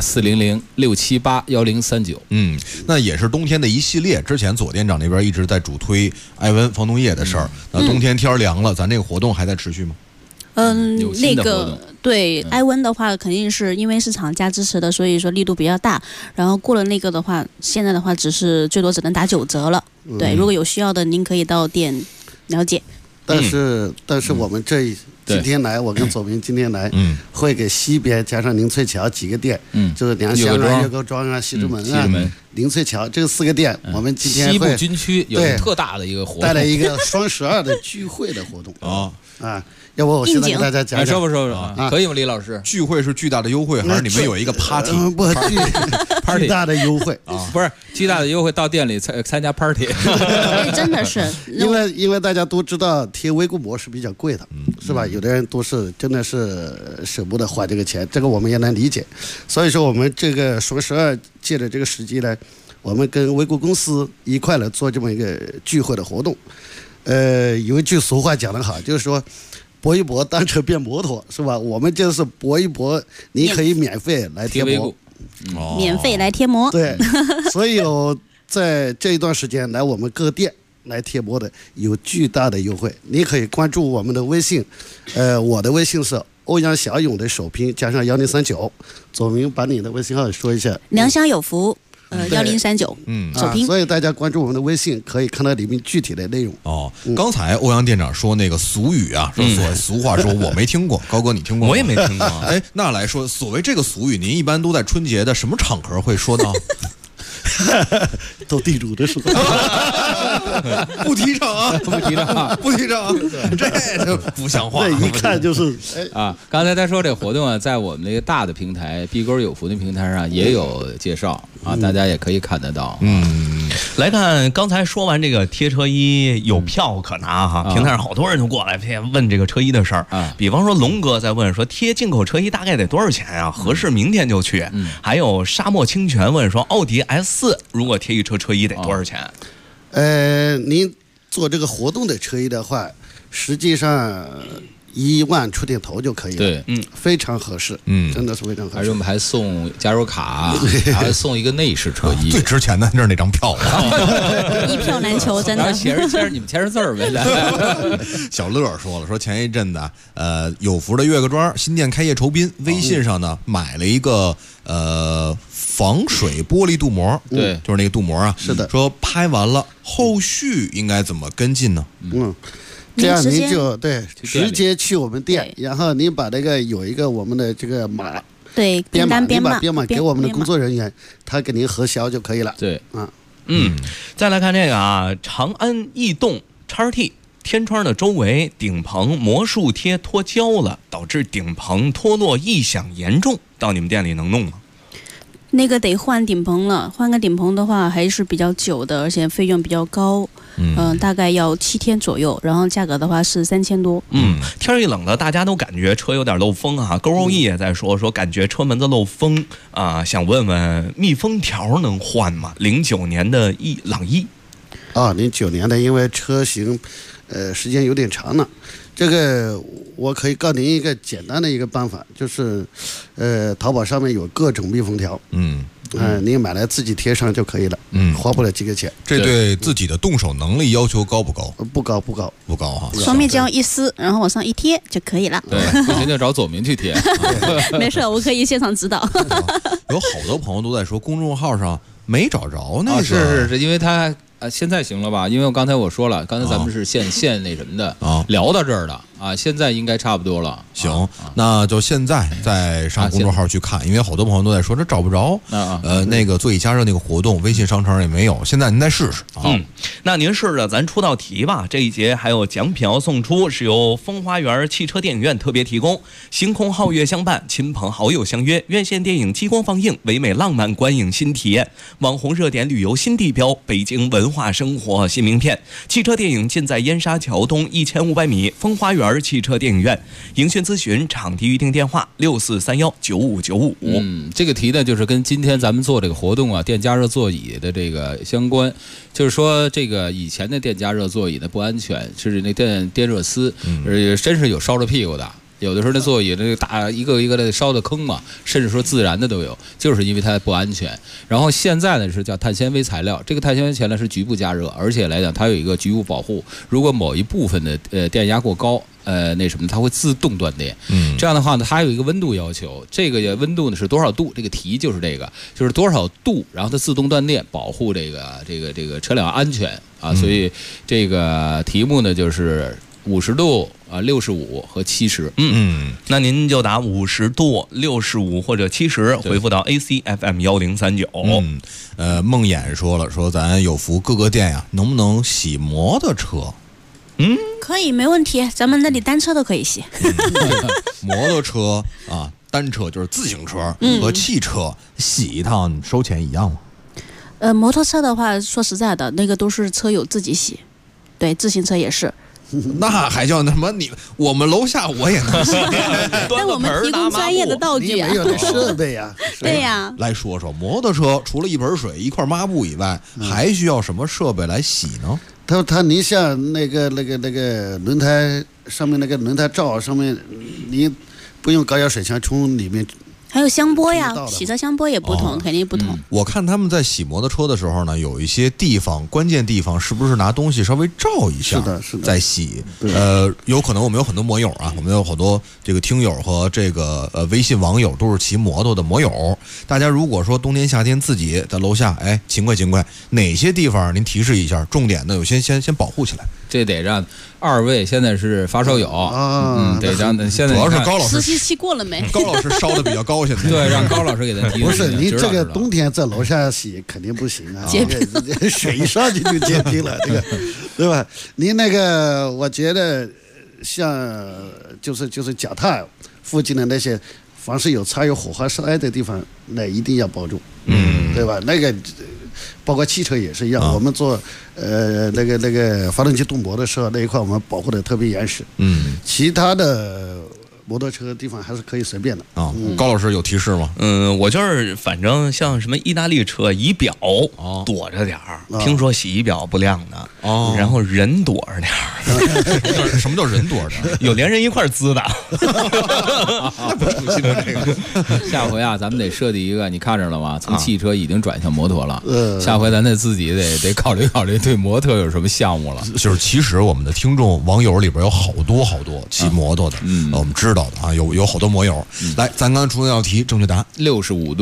400-678-1039。 那也是冬天的一系列。之前左店长那边一直在主推埃文防冻液的事儿。那冬天天凉了，咱这个活动还在持续吗？ 那个对埃文的话，肯定是因为是厂家支持的，所以说力度比较大。然后过了那个的话，现在的话最多只能打9折了。对，如果有需要的，您可以到店了解。 但是我们今天来，我跟左明今天来，会给西边加上宁翠桥几个店，就是良乡啊、月沟庄啊、西直门啊、宁翠桥这4个店，我们今天会西部军区有特大的一个活动， 带来一个双12的聚会的活动啊。要不我现在给大家讲讲， 说啊，可以吗？李老师， 聚会是巨大的优惠，还是你们有一个 party？ 不，巨大的优惠啊，不是巨大的优惠，到店里参加 party， 真的是， 因为大家都知道贴微固膜是比较贵的，是吧？有的人都是真的是舍不得花这个钱，这个我们也能理解。所以说，我们这个双12借着这个时机呢，我们跟微固公司一块来做这么一个聚会的活动。有一句俗话讲得好，就是说。搏一搏，单车变摩托，是吧？我们就是搏一搏，你可以免费来贴膜， 免费来贴膜。 对，所以在这一段时间来我们各店来贴膜的有巨大的优惠，你可以关注我们的微信，我的微信是欧阳小勇的首拼加上1039，左明把你的微信号说一下。 良乡有福。1039，首拼。 所以大家关注我们的微信，可以看到里面具体的内容。 刚才欧阳店长说那个俗语啊，说俗话说我没听过，高哥你听过吗？ 我也没听过。 那来说，所谓这个俗语，您一般都在春节的什么场合会说到？ 斗地主的时候， 不提倡啊， 不提倡， 不提倡，这就不像话。 这一看就是啊，刚才他说这活动啊，在我们那个大的平台碧沟有福的平台上也有介绍啊，大家也可以看得到。 来看刚才说完这个贴车衣有票可拿哈，平台上好多人就过来问这个车衣的事儿。比方说龙哥在问说贴进口车衣大概得多少钱啊？合适明天就去。还有沙漠清泉问说奥迪 S4 如果贴一车车衣得多少钱？ 您做这个活动的车衣的话，实际上1万出点头就可以了。 对， 非常合适，真的是非常合适。 而且我们还送加油卡，还送一个内饰车衣， 最值钱的就是那张票， 一票难求，真的。 然后你们签上字儿呗。 小乐说了，说前一阵子有福的岳各庄新店开业酬宾，微信上呢买了一个防水玻璃镀膜， 对， 就是那个镀膜啊。 是的， 说拍完了，后续应该怎么跟进呢？ 这样您就直接去我们店，然后您把那个有一个我们的这个码， 对， 编码给我们的工作人员，他给您核销就可以了。 对， 再来看这个啊，长安逸动 XT 天窗的周围顶棚魔术贴脱胶了，导致顶棚脱落异响严重，到你们店里能弄吗？ 那个得换顶棚了，换个顶棚的话还是比较久的，而且费用比较高，大概要7天左右，然后价格的话是3000多。 天一冷了，大家都感觉车有点漏风啊。GoRoE也在说感觉车门子漏风啊，想问问密封条能换吗？09年的朗逸啊，09年的，因为车型时间有点长了。这个我可以告您一个简单的一个办法，就是淘宝上面有各种密封条，您买来自己贴上就可以了，花不了几个钱。 这对自己的动手能力要求高不高？ 不高哈。 双面胶一撕，然后往上一贴就可以了。 对，不行就找左明去贴。 没事，我可以现场指导。 有好多朋友都在说公众号上没找着那个， 是，因为他。现在行了吧？因为刚才我说了，刚才咱们是现那什么的聊到这儿的啊，现在应该差不多了。 行，那就现在再上公众号去看，因为好多朋友都在说这找不着。那个座椅加热那个活动，微信商城也没有。现在您再试试啊。 那您试着咱出道题吧。这一节还有奖品要送出，是由风花园汽车电影院特别提供。星空皓月相伴，亲朋好友相约，院线电影激光放映，唯美浪漫观影新体验，网红热点旅游新地标，北京文化生活新名片。汽车电影尽在燕莎桥东1500米风花园汽车电影院。营讯咨询场地预订电话64319595。 这个题呢，就是跟今天咱们做这个活动啊，电加热座椅的这个相关。就是说，这个以前的电加热座椅呢不安全，是那电热丝，真是有烧着屁股的。有的时候那座椅那个大一个一个的烧的坑嘛，甚至说自燃的都有，就是因为它不安全。然后现在呢是叫碳纤维材料，这个碳纤维材料是局部加热，而且来讲它有一个局部保护，如果某一部分的电压过高，那什么它会自动断电。这样的话呢，它有一个温度要求，这个温度呢是多少度？这个题就是这个，就是多少度，然后它自动断电，保护这个车辆安全啊。所以这个题目呢就是50度65和70。 那您就打50度、65或者70，回复到 ACFM 1039。 梦魇说了，说咱有福各个店呀，能不能洗摩托车？ 可以，没问题，咱们那里单车都可以洗。 摩托车啊，单车就是自行车和汽车洗一趟收钱一样吗？ 摩托车的话，说实在的，那个都是车友自己洗，对，自行车也是。 那还叫什么？我们楼下我也能洗。 但我们提供专业的道具啊， 没有那设备啊。 对呀。 来说说摩托车，除了一盆水、一块抹布以外，还需要什么设备来洗呢？ 你像那个轮胎上面那个轮胎罩上面，你不用高压水枪从里面。 还有香波呀，洗车香波也不同，肯定不同。 我看他们在洗摩托车的时候呢，有一些地方关键地方是不是拿东西稍微照一下， 是的， 再洗。有可能我们有很多摩友啊，我们有好多这个听友和这个微信网友都是骑摩托的摩友。大家如果说冬天夏天自己在楼下，勤快，哪些地方您提示一下，重点的有先保护起来。 这得让2位现在是发烧友得让现在主要是高老师实习期过了没？ 高老师烧的比较高，现在对，让高老师给他提。 不是你这个冬天在楼下洗肯定不行啊，水一上去就结冰了，这个对吧？您那个我觉得像就是脚踏附近的那些，凡是有插有火花塞的地方，那一定要保重，对吧？那个。包括汽车也是一样，我们做那个发动机镀膜的时候，那一块我们保护的特别严实。其他的摩托车地方还是可以随便的啊。高老师有提示吗？ 我就是反正像什么意大利车仪表躲着点儿，听说洗仪表不亮的然后人躲着点儿。 什么叫人躲着？ 有连人一块滋的。 不出心的这个。 下回啊，咱们得设计一个，你看着了吗？从汽车已经转向摩托了。下回咱得自己得考虑考虑，对摩托有什么项目了。 就是其实我们的听众网友里边有好多骑摩托的，我们知道的啊，有好多摩友。来，咱刚才出那道题，正确答案 65度。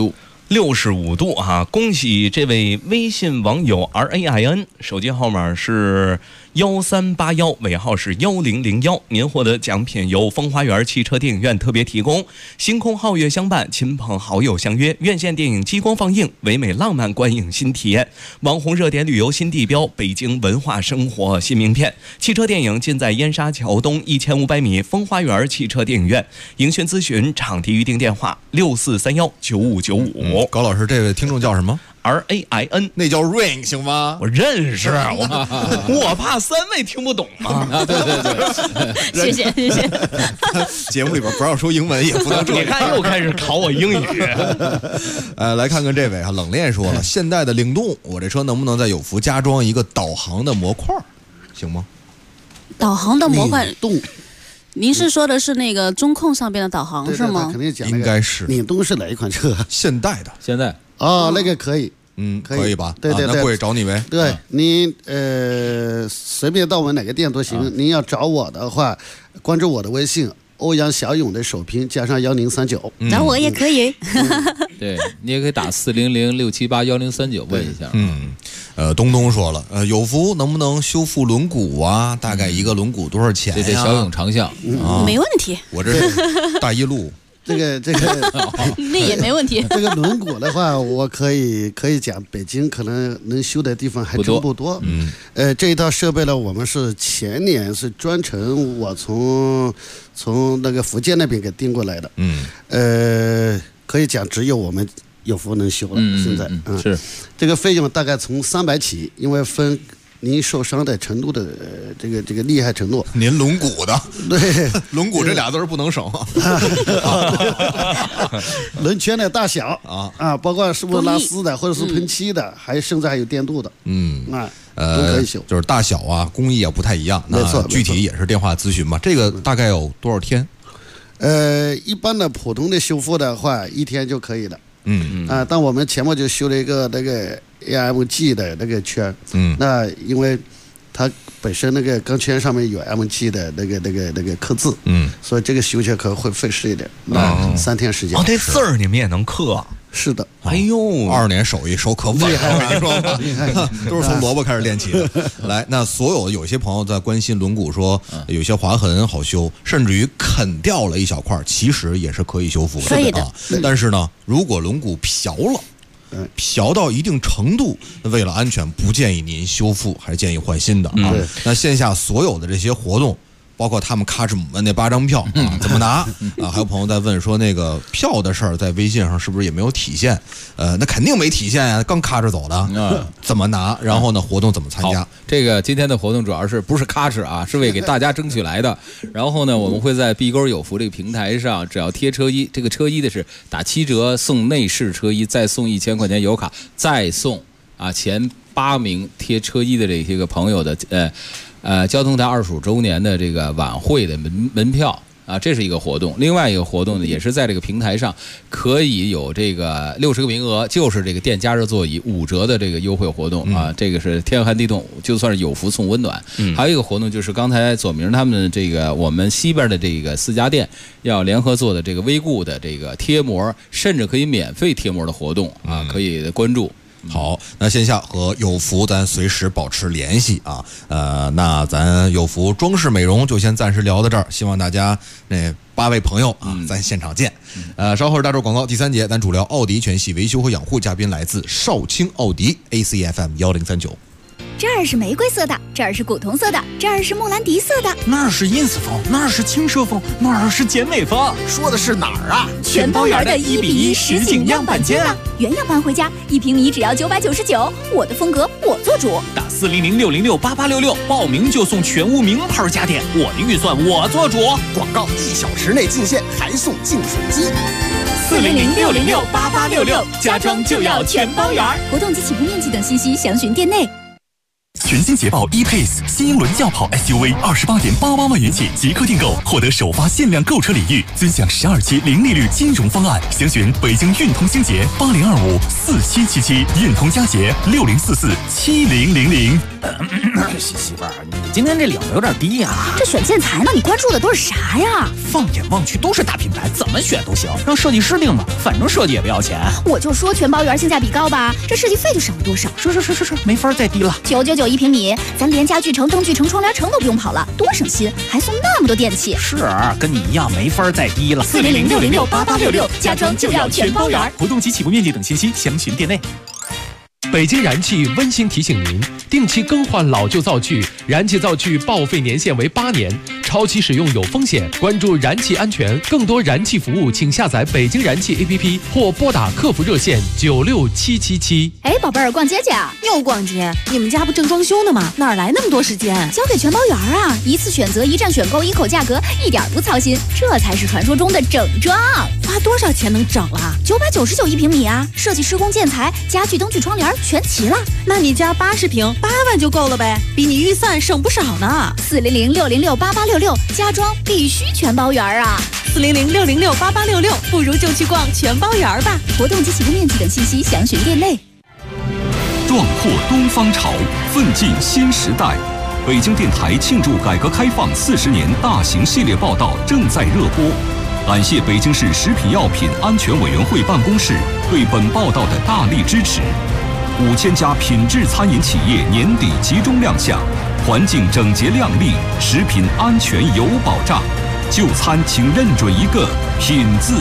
65度啊！恭喜这位微信网友 RAIN， 手机号码是1381，尾号是1001，您获得奖品由风花园汽车电影院特别提供。星空皓月相伴，亲朋好友相约，院线电影激光放映，唯美浪漫观影新体验，网红热点旅游新地标，北京文化生活新名片。汽车电影尽在燕莎桥东1500米风花园汽车电影院。营询咨询场地预订电话64319595。 高老师，这位听众叫什么 ？RAIN， 那叫 Rain 行吗？ 我认识，我怕三位听不懂嘛。 对，谢谢。 节目里边不让说英文，也不能这样。 你看又开始考我英语。 来看看这位啊，冷链说了，现代的领动，我这车能不能在有福加装一个导航的模块，行吗？ 导航的模块动。您是说的是那个中控上边的导航是吗？ 肯定讲应该是。 领动是哪一款车？ 现代的， 现代。 哦，那个可以， 可以吧？ 对， 那过去找你呗。 对，您随便到我们哪个店都行。您要找我的话，关注我的微信。欧阳小勇的首拼加上1039， 找我也可以。 对，你也可以打400-678-1039问一下。 东东说了，有福能不能修复轮毂啊？大概一个轮毂多少钱呀？ 这小勇长项， 没问题。 我这是大一路。 这个那也没问题。 这个轮毂的话，我可以讲，北京可能能修的地方还真不多。这一套设备呢，我们是前年是专程我从那个福建那边给订过来的。可以讲只有我们有福能修了。现在是这个费用大概从300起，因为分您受伤的程度的这个厉害程度。 您轮毂的， 对， 轮毂这俩字儿不能省。 轮圈的大小包括是不是拉丝的，或者是喷漆的，甚至还有电镀的。都可以修。就是大小啊，工艺也不太一样。 没错， 具体也是电话咨询吧。这个大概有多少天？ 一般的普通的修复的话，1天就可以了。但我们前面就修了一个那个 AMG 的那个圈。那因为它本身那个钢圈上面有 MG 的那个刻字。所以这个修起来可能会费时一点。3天时间。 这字儿你们也能刻？ 是的。 哎呦 ，20年手艺手可稳了，我跟你说，都是从萝卜开始练起的。来，那有些朋友在关心轮毂，说有些划痕好修，甚至于啃掉了一小块，其实也是可以修复的。 可以的。 但是呢，如果轮毂瓢了，瓢到一定程度，为了安全，不建议您修复，还是建议换新的啊。那线下所有的这些活动，包括他们卡什姆的那8张票怎么拿还有朋友在问说那个票的事儿，在微信上是不是也没有体现？那肯定没体现呀，刚卡着走的怎么拿？然后呢，活动怎么参加？ 这个今天的活动主要是不是咔哧啊，是为给大家争取来的。然后呢，我们会在碧沟有福这个平台上，只要贴车衣，这个车衣的是打7折送内饰车衣，再送1000块钱油卡，再送前8名贴车衣的这些个朋友的交通台25周年的这个晚会的门票这是一个活动。另外一个活动呢，也是在这个平台上可以有这个60个名额，就是这个电加热座椅5折的这个优惠活动这个是天寒地冻，就算是有福送温暖。还有一个活动就是刚才左明他们这个我们西边的这个4家店要联合做的这个微固的这个贴膜，甚至可以免费贴膜的活动可以关注。 好，那线下和有福咱随时保持联系那咱有福装饰美容就先暂时聊到这儿，希望大家那8位朋友咱现场见。稍后是大洲广告第3节，咱主聊奥迪全系维修和养护，嘉宾来自少卿奥迪 ACFM 1039。 这儿是玫瑰色的，这儿是古铜色的，这儿是莫兰迪色的， 那儿是ins风，那儿是轻奢风，那儿是简美风。 说的是哪儿啊？ 全包圆的1:1实景样板间啊！原样搬回家，1平米只要999，我的风格我做主。 打400-606-8866，报名就送全屋名牌家电，我的预算我做主。 广告1小时内进线，还送净水机。 400-606-8866，家装就要全包圆。 活动及起步面积等信息详询店内。 全新捷豹 E-Pace 新英伦轿跑 SUV28.88万元起即刻订购，获得首发限量购车礼遇，尊享12期零利率金融方案。详询北京运通星捷80254777，运通佳捷60447000。 媳妇儿，你今天这领子有点低呀。 这选建材呢，你关注的都是啥呀？ 放眼望去都是大品牌，怎么选都行，让设计师定吧，反正设计也不要钱。 我就说全包圆性价比高吧，这设计费就省了多少？ 是，没法再低了。 999一平米，咱连家具城、灯具城、窗帘城都不用跑了，多省心，还送那么多电器。 是，跟你一样没法再低了。 400-606-8866，家装就要全包圆。 活动及起步面积等信息详询店内。 北京燃气温馨提醒您，定期更换老旧灶具，燃气灶具报废年限为8年，超期使用有风险。关注燃气安全，更多燃气服务，请下载北京燃气 APP 或拨打客服热线96777。 哎，宝贝儿，逛街去啊？ 又逛街？你们家不正装修呢吗？哪来那么多时间？ 交给全包圆啊！一次选择，一站选购，一口价格，一点不操心，这才是传说中的整装。 花多少钱能整了 ？999一平米啊！设计施工建材、家具、灯具、窗帘全齐了。 那你家80平8万就够了呗，比你预算省不少呢。 400-606-8866，家装必须全包圆啊 ！400-606-8866，不如就去逛全包圆吧。 活动及起步面积等信息详询店内。 壮阔东方潮，奋进新时代。北京电台庆祝改革开放40年大型系列报道正在热播。感谢北京市食品药品安全委员会办公室对本报道的大力支持。5000家品质餐饮企业年底集中亮相，环境整洁亮丽，食品安全有保障。就餐请认准一个品字。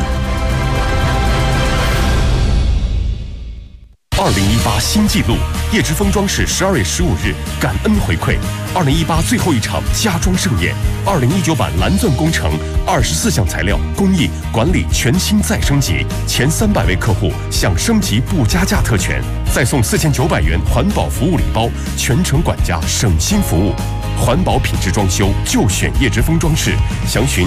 2018新纪录，叶之峰装饰12月15日感恩回馈2018最后一场家装盛宴，2019版蓝钻工程24项材料工艺管理全新再升级，前300位客户享升级不加价特权，再送4900元环保服务礼包，全程管家省心服务。环保品质装修就选叶之峰装饰，详询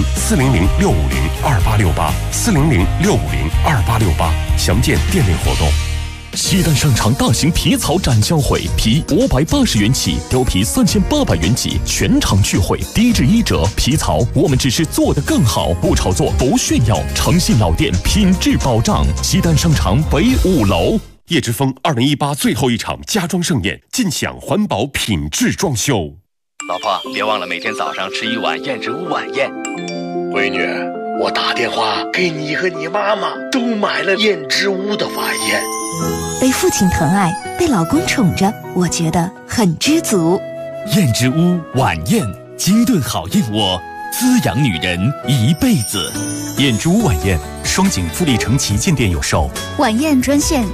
400-650-2868，400-650-2868，详见店内活动。 西单商场大型皮草展销会，皮580元起，貂皮3800元起，全场聚会，低至1折。皮草我们只是做得更好，不炒作，不炫耀，诚信老店，品质保障。西单商场北5楼。 叶之峰2018最后一场家装盛宴，尽享环保品质装修。 老婆，别忘了每天早上吃一碗燕之屋晚宴。 闺女，我打电话给你和你妈妈都买了燕之屋的晚宴。 被父亲疼爱，被老公宠着，我觉得很知足。 燕之屋晚宴，精炖好燕窝，滋养女人一辈子。燕之屋晚宴，双井富力城旗舰店有售。 晚宴专线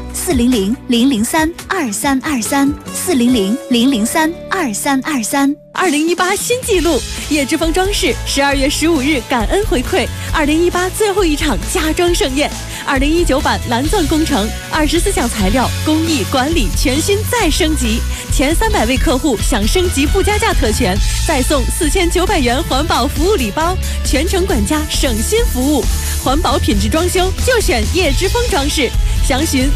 400-003-2323，400-003-2323。 2018新纪录，叶之峰装饰12月15日感恩回馈2018最后一场家装盛宴，2019版蓝钻工程24项材料工艺管理全新再升级，前300位客户享升级不加价特权，再送4900元环保服务礼包，全程管家省心服务。环保品质装修就选叶之峰装饰，详询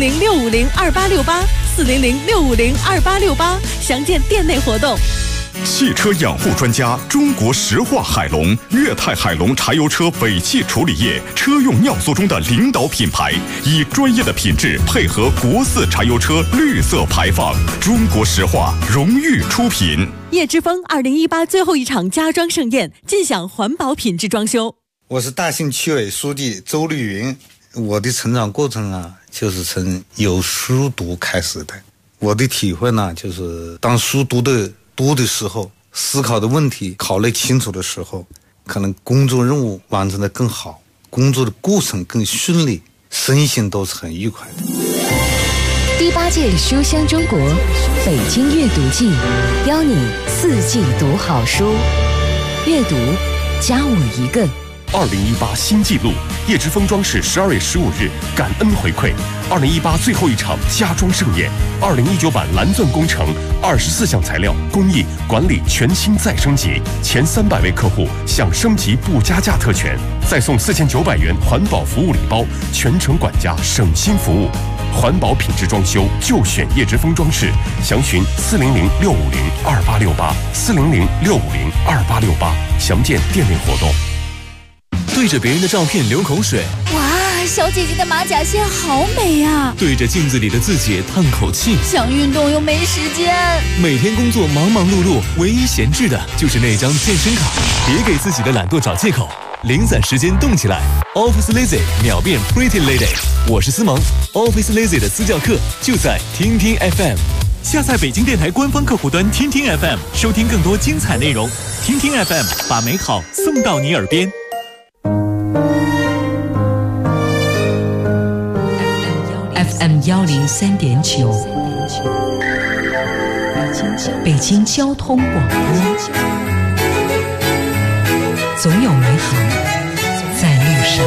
400-650-2868，400-650-2868，详见店内活动。 汽车养护专家中国石化海龙、粤泰海龙柴油车尾气处理液车用尿素中的领导品牌，以专业的品质配合国4柴油车绿色排放，中国石化荣誉出品。 叶之峰2018最后一场家装盛宴，尽享环保品质装修。 我是大兴区委书记周绿云，我的成长过程啊，就是从有书读开始的。我的体会呢，就是当书读的多的时候，思考的问题考虑清楚的时候，可能工作任务完成的更好，工作的过程更顺利，身心都是很愉快的。 第8届书香中国北京阅读季，邀你4季读好书，阅读加我一个。 2018新纪录，叶之峰装饰12月15日感恩回馈2018最后一场家装盛宴，2019版蓝钻工程24项材料工艺管理全新再升级，前300位客户享升级不加价特权，再送4900元环保服务礼包，全程管家省心服务。环保品质装修就选叶之峰装饰，详询400-650-2868，400-650-2868，详见店内活动。 对着别人的照片流口水， 哇，小小姐姐的马甲线好美啊！ 对着镜子里的自己叹口气， 想运动又没时间。 每天工作忙忙碌碌，唯一闲置的就是那张健身卡。别给自己的懒惰找借口，零散时间动起来。Office Lazy 秒变 Pretty Lady， 我是思萌。Office Lazy 的私教课就在听听 FM。下载北京电台官方客户端听听 FM， 收听更多精彩内容。听听 FM， 把美好送到你耳边。 FM 103.9，北京交通广播，总有美好在路上。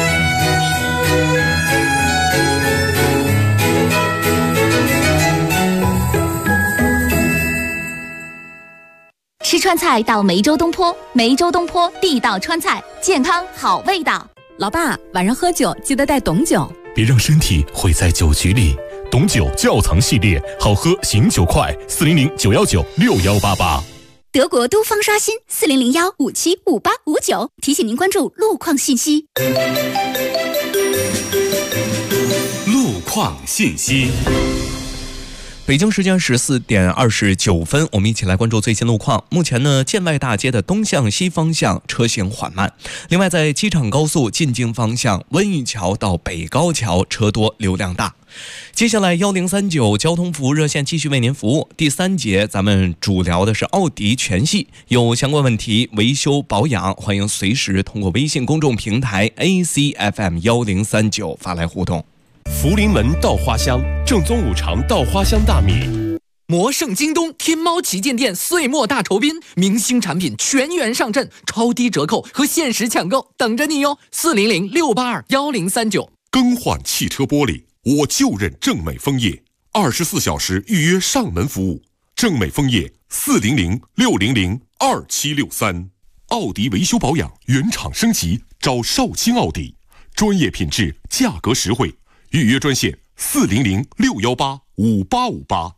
吃川菜到梅州东坡，梅州东坡地道川菜，健康好味道。 老爸，晚上喝酒记得带董酒， 别让身体毁在酒局里。董酒窖藏系列，好喝醒酒快，400 919 6188。 德国都方刷新，4001 575859，提醒您关注路况信息。 路况信息。 北京时间14点29分，我们一起来关注最新路况。目前呢，建外大街的东向西方向车行缓慢。另外，在机场高速进京方向，温榆桥到北高桥车多，流量大。接下来1039交通服务热线继续为您服务。第3节咱们主聊的是奥迪全系，有相关问题维修保养，欢迎随时通过微信公众平台 ACFM 1039发来互动。 福临门稻花香，正宗五常稻花香大米。 魔盛京东天猫旗舰店岁末大酬宾，明星产品全员上阵，超低折扣和限时抢购等着你哟！400 682 1039。 更换汽车玻璃，我就认正美枫叶，24小时预约上门服务。正美枫叶400 600 2763。奥迪维修保养原厂升级，找少卿奥迪，专业品质，价格实惠。预约专线400 618 5858。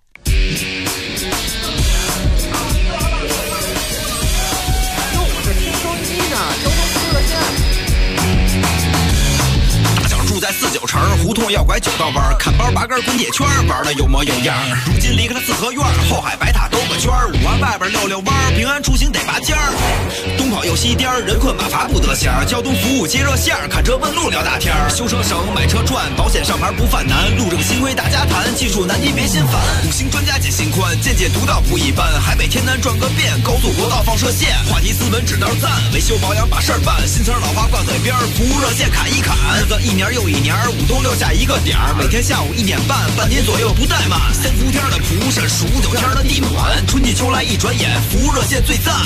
在49城胡同要拐9道弯，看包拔根滚铁圈，玩的有模有样。如今离开了四合院，后海白塔兜个圈，5环外边溜弯，平安出行得拔尖儿。东跑又西颠，人困马乏不得闲。交通服务接热线，看车问路聊大天。修车省，买车赚，保险上牌不犯难。路政新规大家谈，技术难题别心烦。5星专家解心宽，见解独到不一般。海北天南转个遍，高速国道放射线。话题斯文指道赞，维修保养把事儿办。新词老话挂嘴边，服务热线砍一砍。日子一年又一年，5都留下一个点儿，每天下午1点半，半年左右不怠慢。3伏天的蒲扇，数9天的地暖，春季秋来一转眼，服务热线最赞。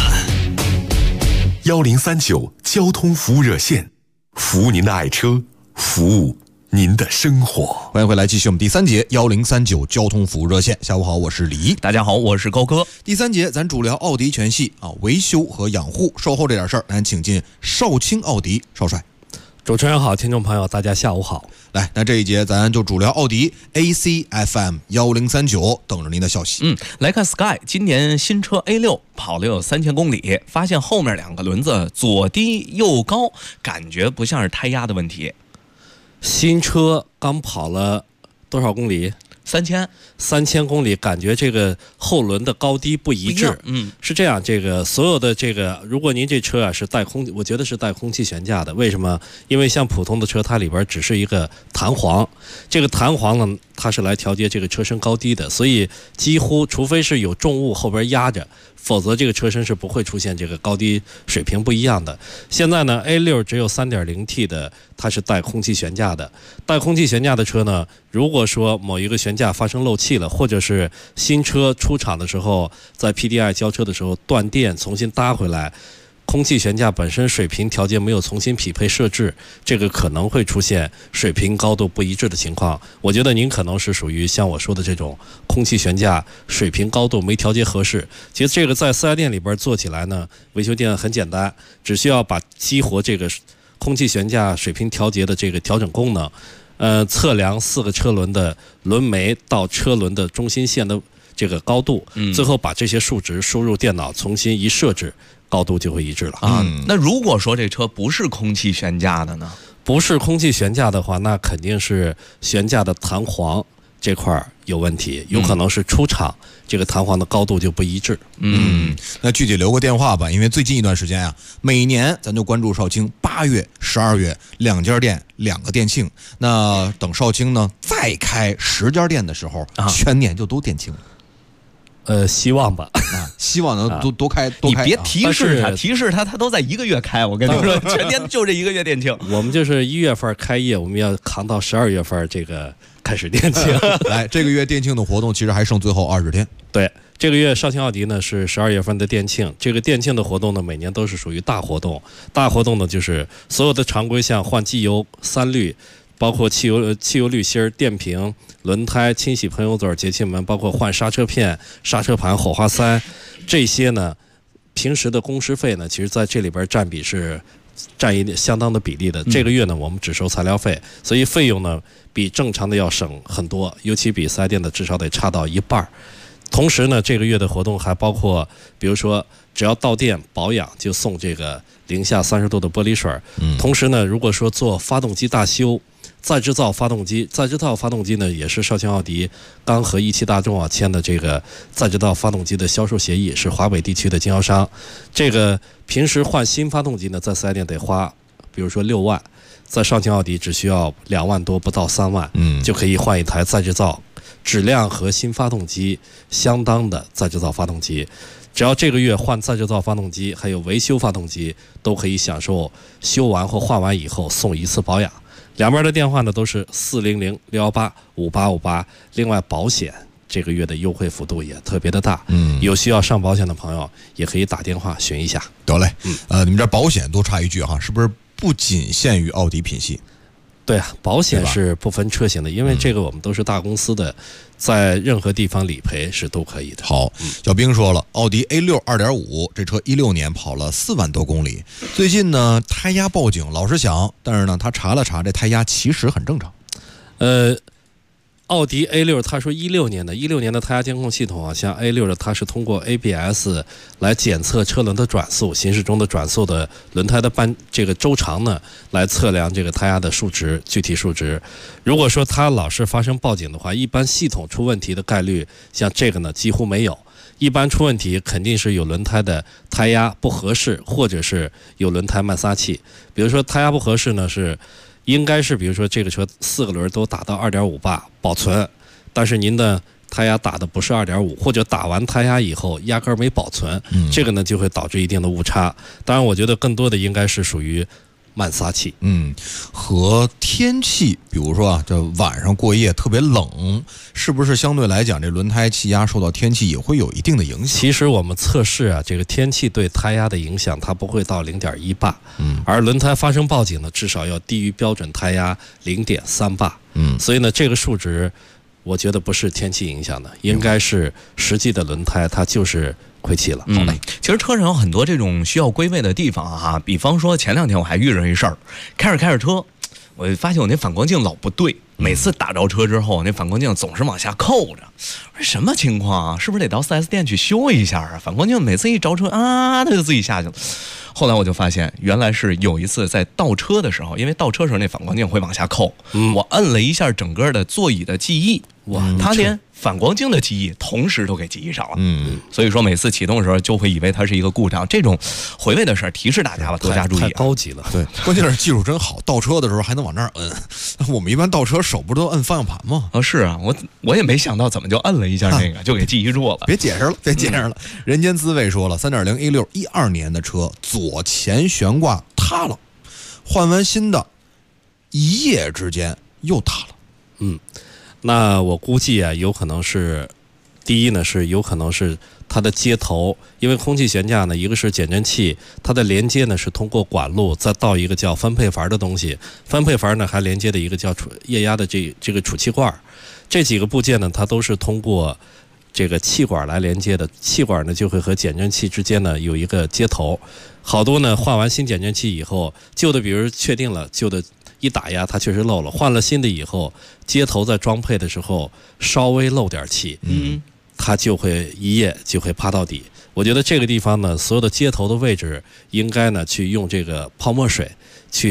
1039交通服务热线，服务您的爱车，服务您的生活。 欢迎回来，继续我们第3节1039交通服务热线。下午好，我是李一。 大家好，我是高哥。 第3节咱主聊奥迪全系维修和养护售后这点事儿，咱请进少卿奥迪少帅。 主持人好，听众朋友大家下午好。 来，那这一节咱就主聊奥迪 ACFM 1039，等着您的消息。 来看 Sky 今年新车 A6 跑了有3000公里，发现后面2个轮子左低右高，感觉不像是胎压的问题。 新车刚跑了多少公里？3000公里，感觉这个后轮的高低不一致。是这样，这个所有的这个，如果您这车是带我觉得是带空气悬架的。为什么？因为像普通的车，它里边只是一个弹簧，这个弹簧呢，它是来调节这个车身高低的，所以几乎除非是有重物后边压着，否则这个车身是不会出现这个高低水平不一样的。现在呢 A6 只有 3.0T 的，它是带空气悬架的。带空气悬架的车呢，如果说某一个悬架发生漏气了，或者是新车出厂的时候在 PDI 交车的时候断电重新搭回来，空气悬架本身水平调节没有重新匹配设置，这个可能会出现水平高度不一致的情况。我觉得您可能是属于像我说的这种空气悬架水平高度没调节合适。其实这个在4S店里边做起来呢，维修店很简单，只需要把激活这个空气悬架水平调节的这个调整功能，测量4个车轮的轮眉到车轮的中心线的这个高度，最后把这些数值输入电脑重新一设置，高度就会一致了。 那如果说这车不是空气悬架的呢？ 不是空气悬架的话，那肯定是悬架的弹簧这块有问题，有可能是出厂这个弹簧的高度就不一致。 那具体留个电话吧，因为最近一段时间啊，每年咱就关注少卿8月、12月2家店2个店庆。那等少卿呢再开10家店的时候，全年就都店庆了。 希望吧， 希望能多开。 你别提示他，他都在1个月开。我跟你说，全年就这1个月店庆。 我们就是1月份开业，我们要扛到12月份这个开始店庆。 来，这个月店庆的活动其实还剩最后20天。 对，这个月少卿奥迪呢是12月份的店庆。这个店庆的活动呢，每年都是属于大活动。大活动呢，就是所有的常规项换机油、3滤。包括汽油滤芯、电瓶、轮胎、清洗喷油嘴、节气门，包括换刹车片、刹车盘、火花塞，这些呢，平时的工时费呢，其实在这里边占一相当的比例的。这个月呢，我们只收材料费，所以费用呢比正常的要省很多，尤其比4S店的至少得差到1半。同时呢，这个月的活动还包括，比如说只要到店保养就送这个零下30度的玻璃水。同时呢，如果说做发动机大修。再制造发动机呢，也是少卿奥迪刚和一汽大众签的这个再制造发动机的销售协议，是华北地区的经销商。这个平时换新发动机呢，在4S店得花，比如说6万，在少卿奥迪只需要2万多，不到3万，就可以换一台再制造质量和新发动机相当的再制造发动机。只要这个月换再制造发动机，还有维修发动机，都可以享受完或换完以后送1次保养。两边的电话呢都是400-618-5858，另外保险这个月的优惠幅度也特别的大，有需要上保险的朋友也可以打电话询一下。 得嘞，你们这保险多插一句哈，是不是不仅限于奥迪品系？ 对啊，保险是不分车型的，因为这个我们都是大公司的，在任何地方理赔是都可以的。 好，小兵说了，奥迪 A6 2.5 这车16年跑了4万多公里，最近呢胎压报警老是响，但是呢他查了查，这胎压其实很正常。 奥迪 A6 他说16年的胎压监控系统啊，像 A6 的它是通过 ABS 来检测车轮的转速，行驶中的转速的轮胎的这个周长呢，来测量这个胎压的数值，具体数值。如果说它老是发生报警的话，一般系统出问题的概率像这个呢几乎没有。一般出问题肯定是有轮胎的胎压不合适，或者是有轮胎慢撒气。比如说胎压不合适呢，应该是比如说这个车4个轮都打到2.5巴保存，但是您的胎压打的不是2.5，或者打完胎压以后压根没保存，这个呢就会导致一定的误差。当然我觉得更多的应该是属于慢撒气。 和天气，比如说啊，这晚上过夜特别冷，是不是相对来讲这轮胎气压受到天气也会有一定的影响？ 其实我们测试啊，这个天气对胎压的影响它不会到0.1巴，而轮胎发生报警呢，至少要低于标准胎压0.3巴。所以呢，这个数值我觉得不是天气影响的，应该是实际的轮胎它就是亏气了。 好嘞，其实车上有很多这种需要归位的地方啊，比方说前2天我还遇着一事儿，开着车，我发现我那反光镜老不对，每次打着车之后，那反光镜总是往下扣着。我说什么情况啊？是不是得到4S店去修一下啊？反光镜每次一着车啊，它就自己下去了。后来我就发现，原来是有一次在倒车的时候，因为倒车时候那反光镜会往下扣，我摁了一下整个的座椅的记忆，它连反光镜的记忆同时都给记忆上了。所以说每次启动的时候就会以为它是一个故障。这种回位的事儿提示大家吧，多加注意。 太高级了。 对，关键是技术真好，倒车的时候还能往那儿摁。我们一般倒车手不都摁方向盘吗？ 是啊，我也没想到怎么就摁了一下那个就给记忆住了。 别解释了，人间滋味说了，3.0 A6 12年的车左前悬挂塌了，换完新的一夜之间又塌了。 那我估计啊，有可能是第一呢，是有可能是它的接头，因为空气悬架呢，一个是减震器，它的连接呢是通过管路再到一个叫分配阀的东西，分配阀呢还连接的一个叫液压的这个储气罐，这几个部件呢，它都是通过这个气管来连接的，气管呢就会和减震器之间呢有一个接头。好多呢换完新减震器以后，旧的比如确定了旧的一打压它确实漏了，换了新的以后，接头在装配的时候稍微漏点气，它就会一夜就会趴到底。我觉得这个地方呢，所有的接头的位置应该呢去用这个泡沫水去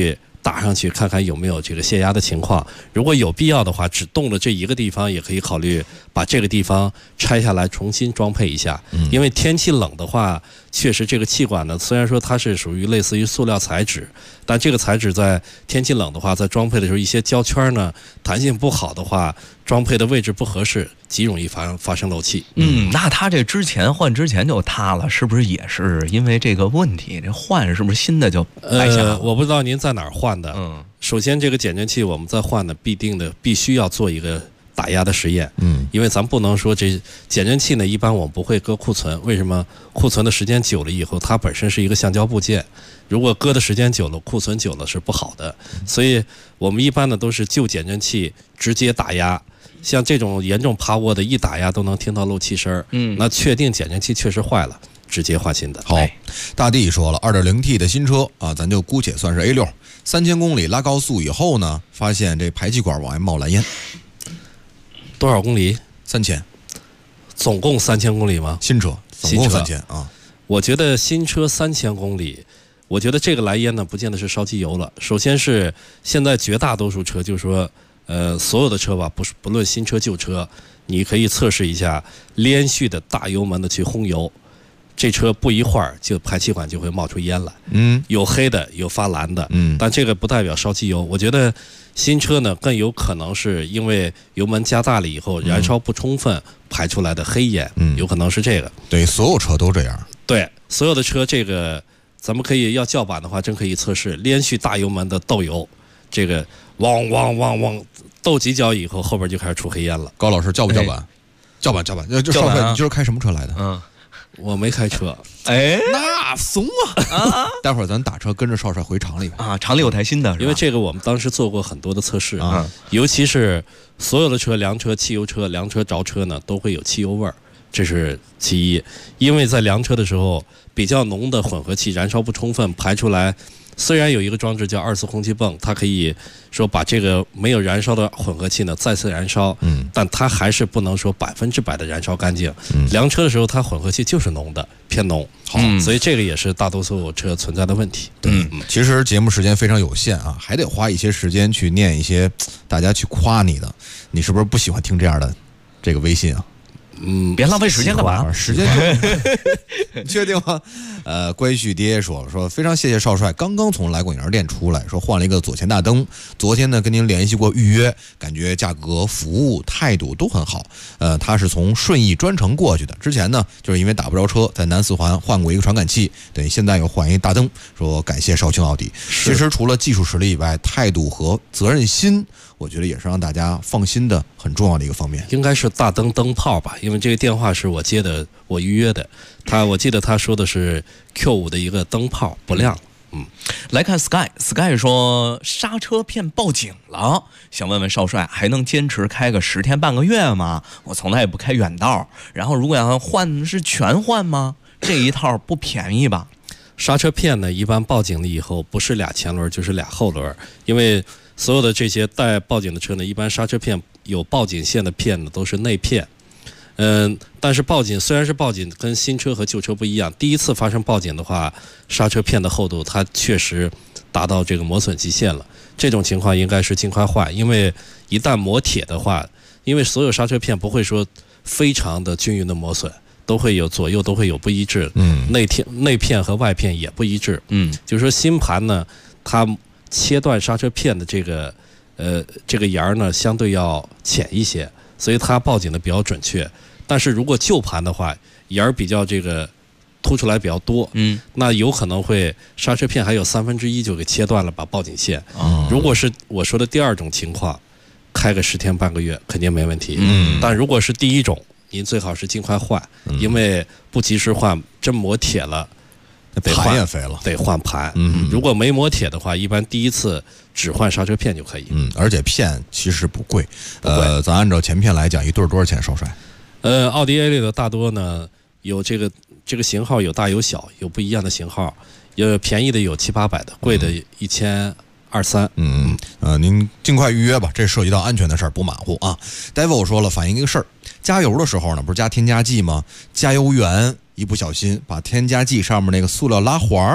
打上去看看有没有这个泄压的情况。如果有必要的话，只动了这一个地方，也可以考虑把这个地方拆下来重新装配一下。因为天气冷的话，确实这个气管呢，虽然说它是属于类似于塑料材质，但这个材质在天气冷的话，在装配的时候，一些胶圈呢弹性不好的话，装配的位置不合适，极容易发生漏气。 那它这换之前就塌了，是不是也是因为这个问题？这换是不是新的就白瞎了？ 我不知道您在哪儿换的。首先这个减震器我们在换的必须要做一个打压的实验。因为咱不能说这减震器呢，一般我们不会搁库存。为什么？库存的时间久了以后，它本身是一个橡胶部件，如果搁的时间久了，库存久了是不好的。所以我们一般呢都是就减震器直接打压。像这种严重趴窝的，一打压都能听到漏气声。那确定减震器确实坏了，直接换新的。 好，大地说了 2.0T 的新车啊，咱就姑且算是 A6，3000公里拉高速以后呢，发现这排气管往外冒蓝烟。 多少公里 ？3000。 总共3000公里吗？ 新车总共3000啊。 我觉得新车3000公里，我觉得这个蓝烟呢，不见得是烧机油了。首先是现在绝大多数车，就是说，所有的车吧，不论新车旧车，你可以测试一下，连续的大油门的去轰油，这车不一会儿就排气管就会冒出烟来。有黑的，有发蓝的。但这个不代表烧机油。我觉得新车呢，更有可能是因为油门加大了以后，燃烧不充分排出来的黑烟。有可能是这个。 对，所有车都这样。 对，所有的车，这个咱们可以要叫板的话，真可以测试连续大油门的斗油，这个汪汪汪汪斗几脚以后，后边就开始出黑烟了。 高老师叫不叫板？叫板。少帅，你今儿开什么车来的？ 我没开车。 那怂啊！待会儿咱打车跟着少帅回厂里啊，厂里有台新的。 因为这个我们当时做过很多的测试啊，尤其是所有的车，凉车、汽油车、凉车着车呢，都会有汽油味儿。这是其一，因为在凉车的时候，比较浓的混合气燃烧不充分，排出来。虽然有一个装置叫2次空气泵，它可以说把这个没有燃烧的混合气呢再次燃烧，但它还是不能说100%的燃烧干净。凉车的时候，它混合气就是浓的，偏浓。所以这个也是大多数车存在的问题。 其实节目时间非常有限啊，还得花一些时间去念一些大家去夸你的。你是不是不喜欢听这样的这个微信啊？ 别浪费时间干嘛？ 时间确定吗？乖婿爹说非常谢谢少帅，刚刚从来广营店出来，说换了一个左前大灯。昨天呢跟您联系过预约，感觉价格、服务、态度都很好。他是从顺义专程过去的，之前呢就是因为打不着车，在南四环换过一个传感器，对，现在又换一大灯。说感谢少卿奥迪。其实除了技术实力以外，态度和责任心，我觉得也是让大家放心的很重要的一个方面。 应该是大灯灯泡吧，因为这个电话是我接的，我预约的。我记得他说的是 Q5 的一个灯泡不亮。 来看 Sky 说刹车片报警了，想问问少帅，还能坚持开个10天半个月吗？我从来也不开远道，然后如果要换是全换吗？这一套不便宜吧？ 刹车片呢，一般报警了以后不是俩前轮就是俩后轮，因为所有的这些带报警的车呢，一般刹车片有报警线的片呢都是内片。但是报警虽然是报警，跟新车和旧车不一样。第一次发生报警的话，刹车片的厚度它确实达到这个磨损极限了。这种情况应该是尽快换，因为一旦磨铁的话，因为所有刹车片不会说非常的均匀的磨损，都会有左右都会有不一致。内片和外片也不一致。就是说新盘呢，它切断刹车片的这个沿呢相对要浅一些，所以它报警的比较准确。但是如果旧盘的话，沿比较这个凸出来比较多，那有可能会刹车片还有1/3就给切断了，把报警线。如果是我说的第二种情况，开个10天半个月肯定没问题。但如果是第一种，您最好是尽快换，因为不及时换，真磨铁了， 盘也废了， 得换盘。如果没磨铁的话，一般第一次只换刹车片就可以。 而且片其实不贵。咱按照前片来讲，一对多少钱？少帅？ 奥迪 A6 的大多呢有这个型号有大有小，有不一样的型号，有便宜的有700-800的，贵的1200-1300。 您尽快预约吧，这涉及到安全的事儿，不马虎啊。Devil 说了，反映一个事儿，加油的时候呢，不是加添加剂吗？加油员一不小心把添加剂上面那个塑料拉环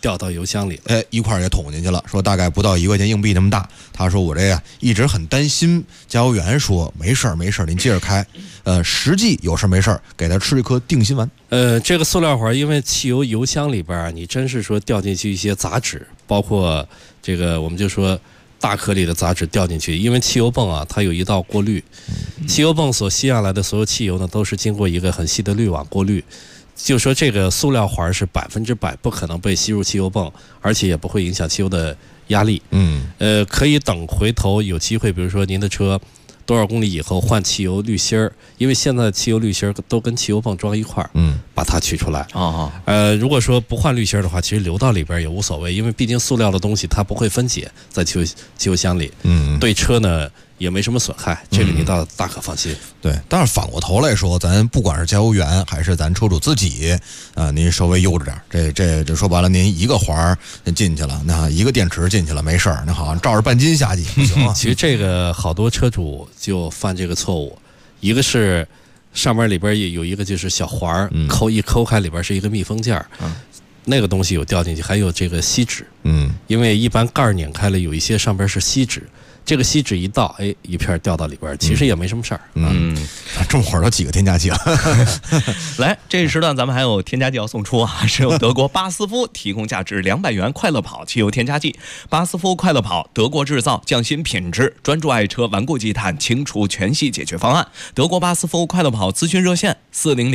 掉到油箱里， 一块也捅进去了，说大概不到1块钱硬币那么大。他说我这呀一直很担心，加油员说没事儿，您接着开。实际有事没事给他吃一颗定心丸。 这个塑料环，因为汽油油箱里边你真是说掉进去一些杂质，包括这个我们就说大颗粒的杂质掉进去，因为汽油泵啊，它有一道过滤，汽油泵所吸下来的所有汽油呢，都是经过一个很细的滤网过滤。就说这个塑料环是100%不可能被吸入汽油泵，而且也不会影响汽油的压力。可以等回头有机会，比如说您的车多少公里以后换汽油滤芯儿，因为现在汽油滤芯儿都跟汽油泵装一块儿，把它取出来。如果说不换滤芯儿的话，其实流到里边也无所谓，因为毕竟塑料的东西它不会分解在汽油箱里，对车呢也没什么损害，这个你倒大可放心。 对，但是反过头来说，咱不管是加油员还是咱车主自己，您稍微悠着点。这说白了，您一个环进去了，那一个电池进去了没事儿，那好像照着半斤下去不行啊。 其实这个好多车主就犯这个错误，一个是上面里边也有一个就是小环，抠开里边是一个密封件，那个东西有掉进去，还有这个锡纸，因为一般盖拧开了有一些上边是锡纸。这个锡纸一倒，一片掉到里边，其实也没什么事儿。 这么会儿都几个添加剂了。 来，这一时段咱们还有添加剂要送出啊，是由德国巴斯夫提供价值200元快乐跑汽油添加剂。巴斯夫快乐跑，德国制造，匠心品质，专注爱车，顽固积碳，清除全系解决方案。德国巴斯夫快乐跑咨询热线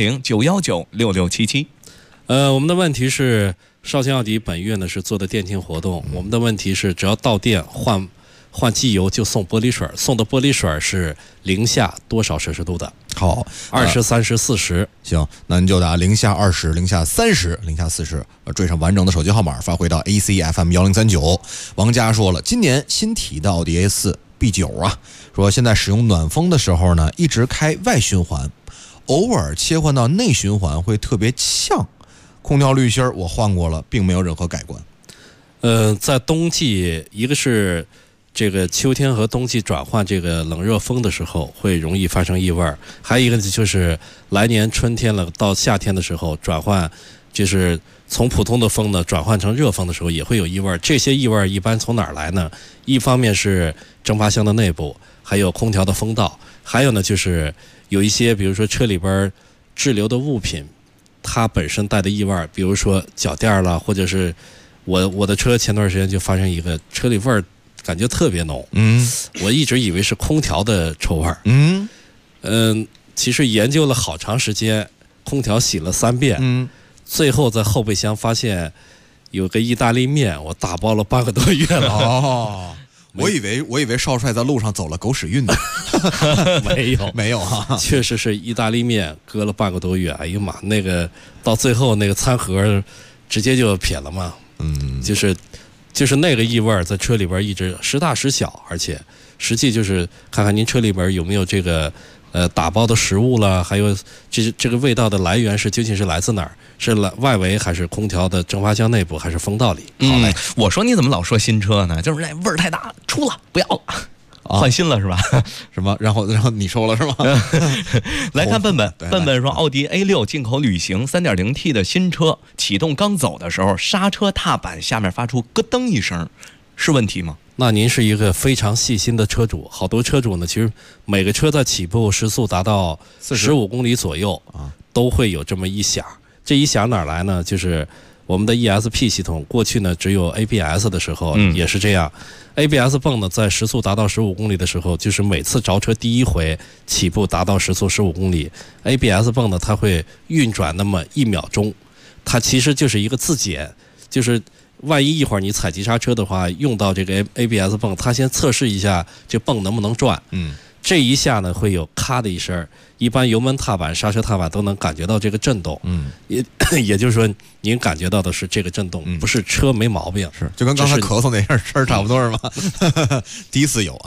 400-919-6677。 我们的问题是，绍兴奥迪本月呢是做的店庆活动，我们的问题是只要到店换机油就送玻璃水，送的玻璃水是零下多少摄氏度的？ 好 ，20、30、40。 行，那您就打零下20、零下30、零下40，缀上完整的手机号码，发回到 ACFM1039。王佳说了，今年新提的奥迪 A4 B9啊，说现在使用暖风的时候呢，一直开外循环，偶尔切换到内循环会特别呛。空调滤芯我换过了，并没有任何改观。 在冬季，一个是这个秋天和冬季转换这个冷热风的时候会容易发生异味，还有一个就是来年春天了到夏天的时候转换，就是从普通的风呢转换成热风的时候也会有异味。这些异味一般从哪儿来呢？一方面是蒸发箱的内部，还有空调的风道，还有呢就是有一些比如说车里边滞留的物品，它本身带的异味，比如说脚垫了，或者是我的车前段时间就发生一个车里味儿感觉特别浓，我一直以为是空调的臭味儿，其实研究了好长时间，空调洗了3遍，最后在后备箱发现有个意大利面，我打包了8个多月了。 我以为少帅在路上走了狗屎运呢。没有啊， 确实是意大利面搁了半个多月。哎呀妈，那个到最后那个餐盒直接就撇了嘛。就是那个异味在车里边一直时大时小，而且实际就是看看您车里边有没有这个打包的食物了，还有这个味道的来源究竟是来自哪儿？是外围还是空调的蒸发箱内部还是风道里？ 好嘞，我说你怎么老说新车呢？就是那味儿太大，出了不要了。换新了是吧？ 什么？然后你收了是吗？ 来看笨笨说，奥迪 A6 进口旅行 3.0T 的新车启动刚走的时候，刹车踏板下面发出咯噔一声，是问题吗？ 那您是一个非常细心的车主。好多车主呢，其实每个车在起步时速达到15公里左右都会有这么一响。这一响哪儿来呢？就是我们的 ESP 系统，过去呢只有 ABS 的时候也是这样。ABS 泵呢在时速达到15公里的时候，就是每次着车第一回起步达到时速15公里 ，ABS 泵呢它会运转那么1秒钟，它其实就是一个自检，就是万一一会儿你踩急刹车的话，用到这个 ABS 泵，它先测试一下这泵能不能转。这一下呢会有咔的一声，一般油门踏板、刹车踏板都能感觉到这个震动。也就是说，您感觉到的是这个震动，不是车没毛病。 是，就跟刚才咳嗽那样声差不多是吗？第一次有。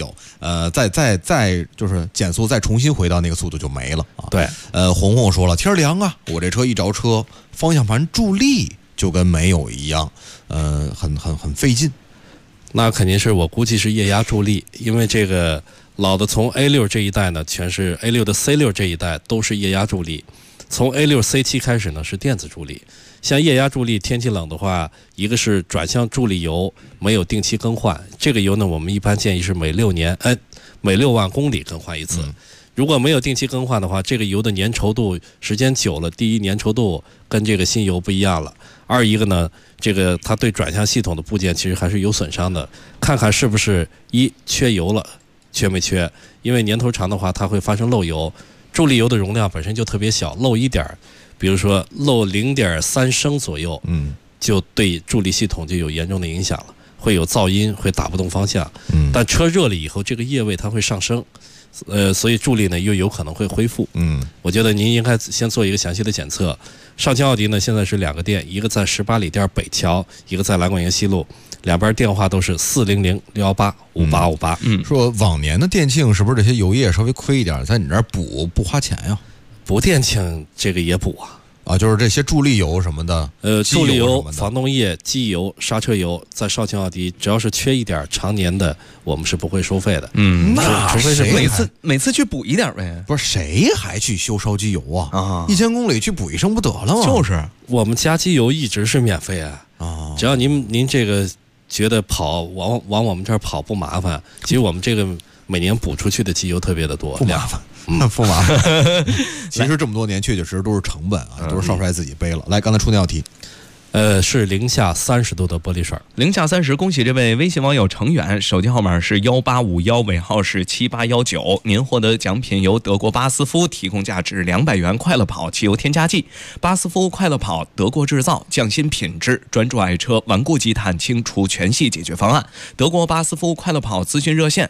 再就是减速，再重新回到那个速度就没了啊。 对， 红红说了，天凉啊，我这车一着车，方向盘助力就跟没有一样，很费劲。 那肯定是我估计是液压助力，因为这个老的从 A6 这一代呢，全是 A6 的 C6 这一代都是液压助力。 从 A6C7 开始呢是电子助力，像液压助力天气冷的话，一个是转向助力油没有定期更换，这个油呢我们一般建议是每6万公里更换一次。如果没有定期更换的话，这个油的粘稠度时间久了，第一粘稠度跟这个新油不一样了，二一个呢，这个它对转向系统的部件其实还是有损伤的，看看是不是缺油了，缺没缺，因为年头长的话它会发生漏油，助力油的容量本身就特别小，漏一点，比如说漏0.3升左右，就对助力系统就有严重的影响了，会有噪音，会打不动方向。但车热了以后，这个液位它会上升，所以助力呢又有可能会恢复。我觉得您应该先做一个详细的检测。上汽奥迪呢现在是2个店，一个在18里店北桥，一个在兰广营西路，两边电话都是400-618-5858。 说往年的店庆是不是这些油液稍微亏一点，在你这儿补不花钱呀？ 补店庆这个也补啊， 就是这些助力油什么的， 助力油、防冻液、机油、刹车油，在绍兴奥迪只要是缺一点常年的，我们是不会收费的。 那除非是每次去补一点呗。 不是谁还去修烧机油啊？1000公里去补一升不得了吗？ 就是我们加机油一直是免费啊。只要您这个觉得跑往我们这儿跑不麻烦，其实我们这个每年补出去的机油特别的多， 不麻烦。不麻烦。其实这么多年确确实实都是成本啊，都是少帅自己背了。来，刚才出那道题， 是零下30度的玻璃水。 零下30，恭喜这位微信网友程远，手机号码是1851，尾号是7819。您获得奖品由德国巴斯夫提供价值200元快乐跑汽油添加剂。巴斯夫快乐跑，德国制造，匠心品质，专注爱车，顽固积碳，清除全系解决方案。德国巴斯夫快乐跑咨询热线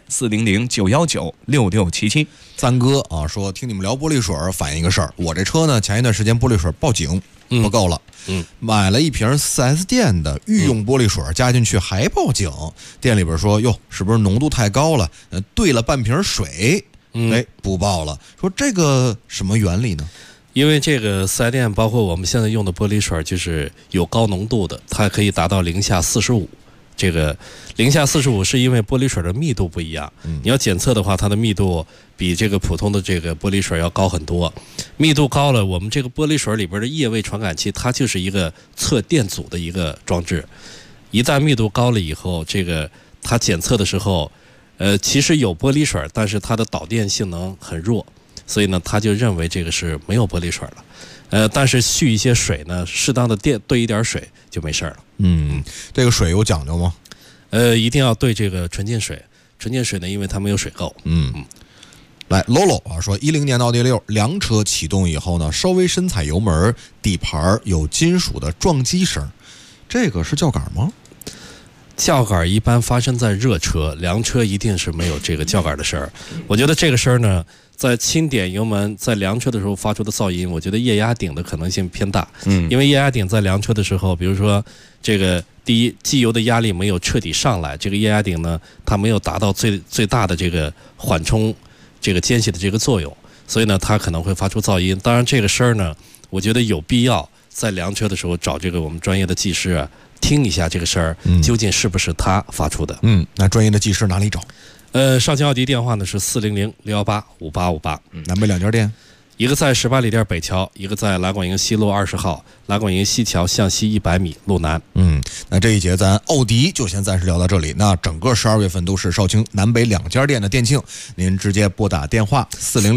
400-919-6677。 三哥啊，说听你们聊玻璃水，反映一个事儿，我这车呢前一段时间玻璃水报警不够了，买了一瓶 4S 店的御用玻璃水，加进去还报警，店里边说哟是不是浓度太高了，兑了半瓶水，不报了，说这个什么原理呢？ 因为这个4S店包括我们现在用的玻璃水就是有高浓度的，它可以达到零下45。这个零下45是因为玻璃水的密度不一样，你要检测的话，它的密度比这个普通的这个玻璃水要高很多。密度高了，我们这个玻璃水里边的液位传感器，它就是一个测电阻的一个装置。一旦密度高了以后，这个它检测的时候，其实有玻璃水，但是它的导电性能很弱，所以呢，他就认为这个是没有玻璃水了。但是蓄一些水呢，适当的兑一点水就没事了。 这个水有讲究吗？ 一定要兑这个纯净水。纯净水呢，因为它没有水垢。 来 ，Lolo 啊说，10年的奥迪6凉车启动以后呢，稍微深踩油门，底盘有金属的撞击声，这个是轿杆吗？ 轿杆一般发生在热车，凉车一定是没有这个轿杆的声儿。我觉得这个声儿呢，在轻点油门在凉车的时候发出的噪音，我觉得液压顶的可能性偏大。因为液压顶在凉车的时候，比如说这个第一，机油的压力没有彻底上来，这个液压顶呢，它没有达到最大的这个缓冲这个间隙的这个作用，所以呢，它可能会发出噪音。当然，这个声儿呢，我觉得有必要在凉车的时候找这个我们专业的技师啊，听一下这个声儿究竟是不是他发出的。 那专业的技师哪里找？ 上汽奥迪电话呢是400-618-5858。 南北两家店， 一个在18里店北桥，一个在兰广营西路20号，兰广营西桥向西100米路南。 那这一节咱奥迪就先暂时聊到这里。那整个12月份都是绍兴南北两家店的店庆，您直接拨打电话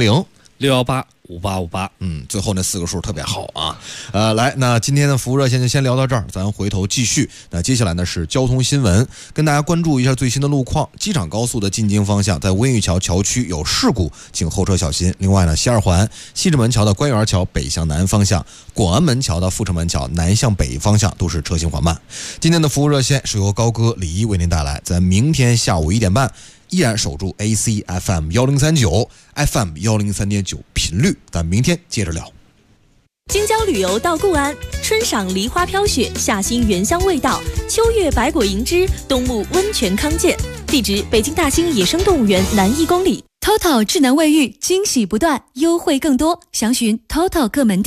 400-618-5858。 最后那4个数特别好啊。来，那今天的服务热线就先聊到这儿，咱回头继续。那接下来呢是交通新闻，跟大家关注一下最新的路况。机场高速的进京方向，在温榆桥桥区有事故，请后车小心。另外呢，西二环西直门桥的官园桥北向南方向，广安门桥的阜成门桥南向北方向都是车行缓慢。今天的服务热线是由高哥李一为您带来，在明天下午1点半。依然守住 AC FM 1039 FM 103.9频率，但明天接着聊。 京郊旅游到固安，春赏梨花飘雪，夏兴原香味道，秋月百果盈枝，冬沐温泉康健。地址：北京大兴野生动物园南1公里。 TOTO 智能卫浴，惊喜不断，优惠更多，详询 TOTO 各门店。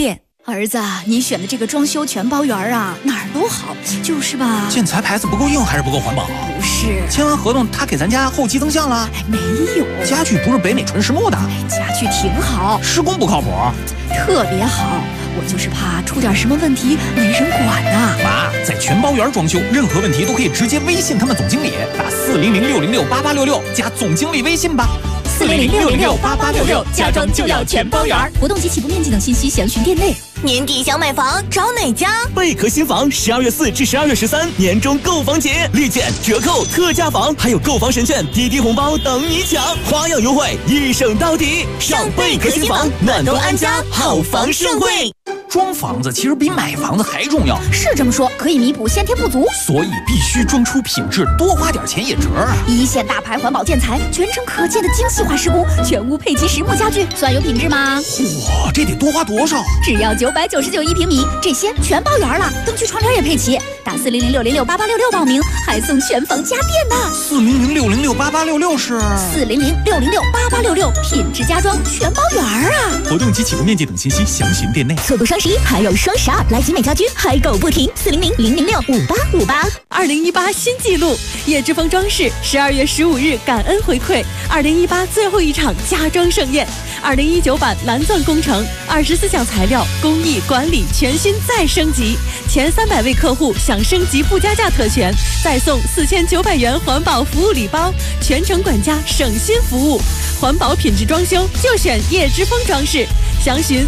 儿子，你选的这个装修全包园啊，哪儿都好，就是吧？ 建材牌子不够硬还是不够环保？ 不是， 签完合同他给咱家后期增项了？ 没有， 家具不是北美纯实木的， 家具挺好， 施工不靠谱， 特别好。我就是怕出点什么问题没人管呐。 妈，在全包园装修，任何问题都可以直接微信他们总经理，打400-606-8866加总经理微信吧。 400-606-8866，家装就要全包园。活动及起步面积等信息详询店内。 年底想买房找哪家？ 贝壳新房12月4至12月13年终购房节，立减、折扣、特价房，还有购房神券、滴滴红包等你抢，花样优惠一省到底。上贝壳新房，暖冬安家，好房盛会。 装房子其实比买房子还重要， 是这么说，可以弥补先天不足， 所以必须装出品质，多花点钱也值啊！ 一线大牌环保建材，全程可见的精细化施工，全屋配齐实木家具，算有品质吗？ 嚯，这得多花多少？ 只要999一平米，这些全包圆了，灯具窗帘也配齐，打400-606-8866报名，还送全房家电呢。 400-606-8866是 400-606-8866，品质家装全包圆啊！ 活动及起步面积等信息详询店内。 错过双11，还有双12，来集美家居嗨购不停，400-006-5858。 2018新纪录，叶之峰装饰12月15日感恩回馈2018最后一场家装盛宴。2019版蓝钻工程24项材料工艺管理全新再升级，前300位客户享升级不加价特权，再送4900元环保服务礼包，全程管家省心服务。环保品质装修就选叶之峰装饰，详询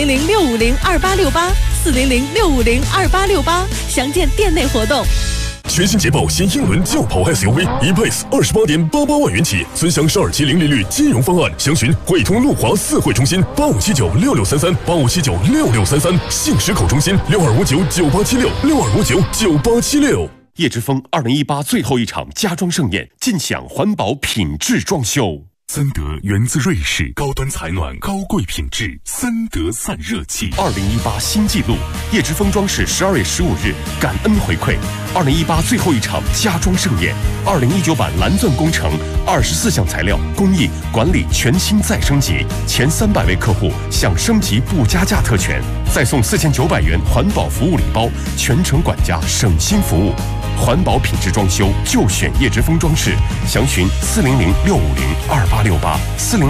400-650-2868 400-650-2868，详见店内活动。 全新捷豹新英伦轿跑 SUV E-Pace 28.88万元起，尊享12期零利率金融方案，详询汇通路华4汇中心85796633 85796633，信实口中心62599876 62599876。 叶之峰2018最后一场家装盛宴，尽享环保品质装修。 森德源自瑞士，高端采暖，高贵品质，森德散热器。 2018新纪录，叶之峰装饰12月15日感恩回馈2018最后一场家装盛宴。2019版蓝钻工程24项材料工艺管理全新再升级，前300位客户享升级不加价特权，再送4900元环保服务礼包，全程管家省心服务。环保品质装修就选叶之峰装饰，详询400-650-2868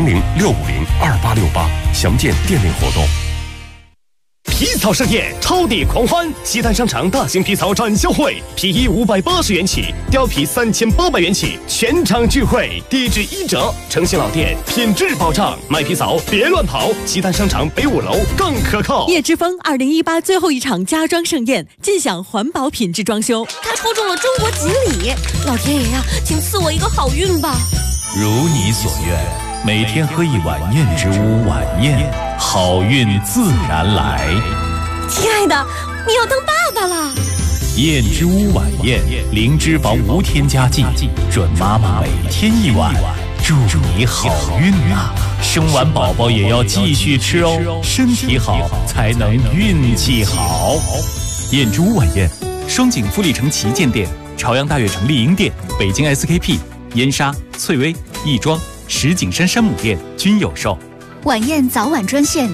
400-650-2868，详见店内活动。 皮草盛宴，超抵狂欢！西单商场大型皮草展销会，皮衣580元起，貂皮3800元起，全场聚会，低至1折，诚信老店，品质保障。买皮草别乱跑，西单商场北5楼更可靠。 叶之峰2018最后一场家装盛宴，尽享环保品质装修。 他抽中了中国锦鲤，老天爷呀，请赐我一个好运吧！ 如你所愿，每天喝一碗燕之屋晚宴，好运自然来。 亲爱的，你要当爸爸了。 燕之屋晚宴，零脂肪无添加剂，准妈妈每天1碗，祝你好运啊！生完宝宝也要继续吃哦，身体好才能运气好。 燕之屋晚宴，双井富力城旗舰店、朝阳大悦城丽婴店、北京 SKP、燕莎、翠微、亦庄、石景山山姆店均有售。 晚宴早晚专线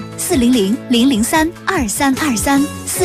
400-003-2323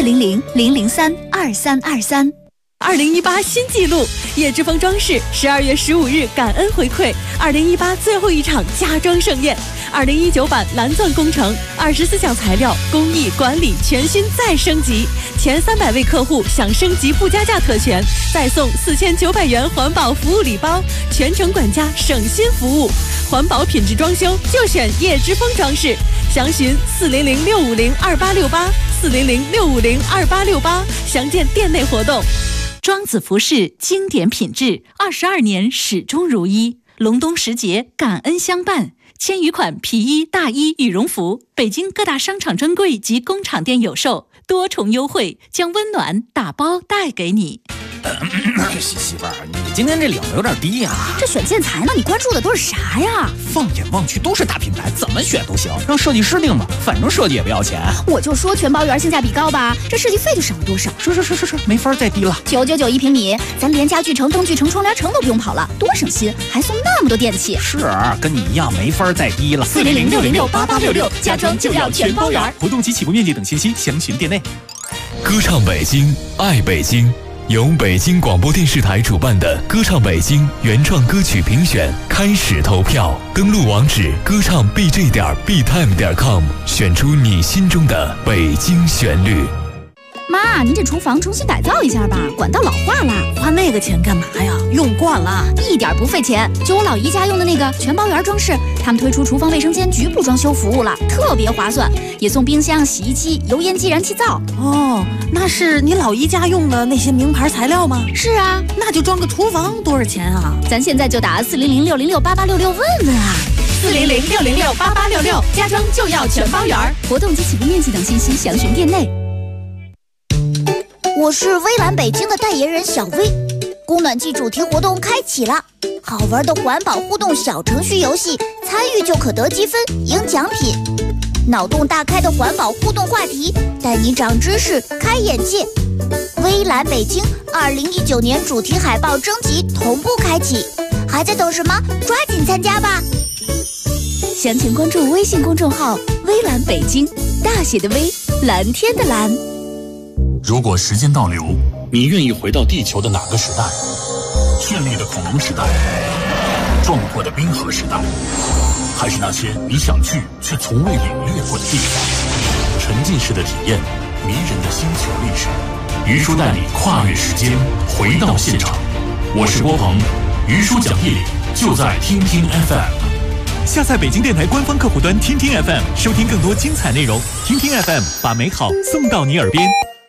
400-003-2323。 2018新纪录，叶之峰装饰12月15日感恩回馈2018最后一场家装盛宴。2019版蓝钻工程24项材料工艺管理全新再升级，前300位客户享升级不加价特权，再送4900元环保服务礼包，全程管家省心服务。环保品质装修就选叶之峰装饰，详询400-650-2868 400-650-2868，详见店内活动。 庄子服饰经典品质，22年始终如一。隆冬时节感恩相伴，千余款皮衣、大衣、羽绒服，北京各大商场专柜及工厂店有售，多重优惠将温暖打包带给你。 媳妇儿，你今天这领子有点低呀。 这选建材呢，你关注的都是啥呀？ 放眼望去都是大品牌，怎么选都行，让设计师定吧，反正设计也不要钱。 我就说全包圆性价比高吧，这设计费就省了多少？ 是，没法再低了。 999一平米，咱连家具城、灯具城、窗帘城都不用跑了，多省心，还送那么多电器。 是，跟你一样没法再低了。 400-606-8866，家装就要全包圆。 活动及起步面积等信息详询店内。 歌唱北京，爱北京，由北京广播电视台主办的歌唱北京原创歌曲评选开始投票，登录网址歌唱 bj.btime.com， 选出你心中的北京旋律。 妈，您这厨房重新改造一下吧，管道老化了。 花那个钱干嘛呀？用惯了， 一点不费钱。就我老姨家用的那个全包圆装饰，他们推出厨房卫生间局部装修服务了，特别划算，也送冰箱、洗衣机、油烟机、燃气灶。 哦，那是你老姨家用的那些名牌材料吗？ 是啊， 那就装个厨房多少钱啊？ 咱现在就打400-606-8866问问啊。 400-606-8866，家装就要全包圆。 活动及起步面积等信息详询店内。 我是微蓝北京的代言人小薇，供暖季主题活动开启了，好玩的环保互动小程序游戏，参与就可得积分赢奖品，脑洞大开的环保互动话题，带你长知识开眼界。微蓝北京2019年主题海报征集同步开启，还在等什么？抓紧参加吧！ 详情关注微信公众号微蓝北京，大写的微，蓝天的蓝。 如果时间倒流，你愿意回到地球的哪个时代？绚丽的恐龙时代，壮阔的冰河时代，还是那些你想去却从未领略过的地方？沉浸式的体验，迷人的星球历史。于叔带你跨越时间，回到现场。我是郭鹏，于叔讲义理就在听听 FM。 下载北京电台官方客户端听听 FM， 收听更多精彩内容。听听 FM， 把美好送到你耳边。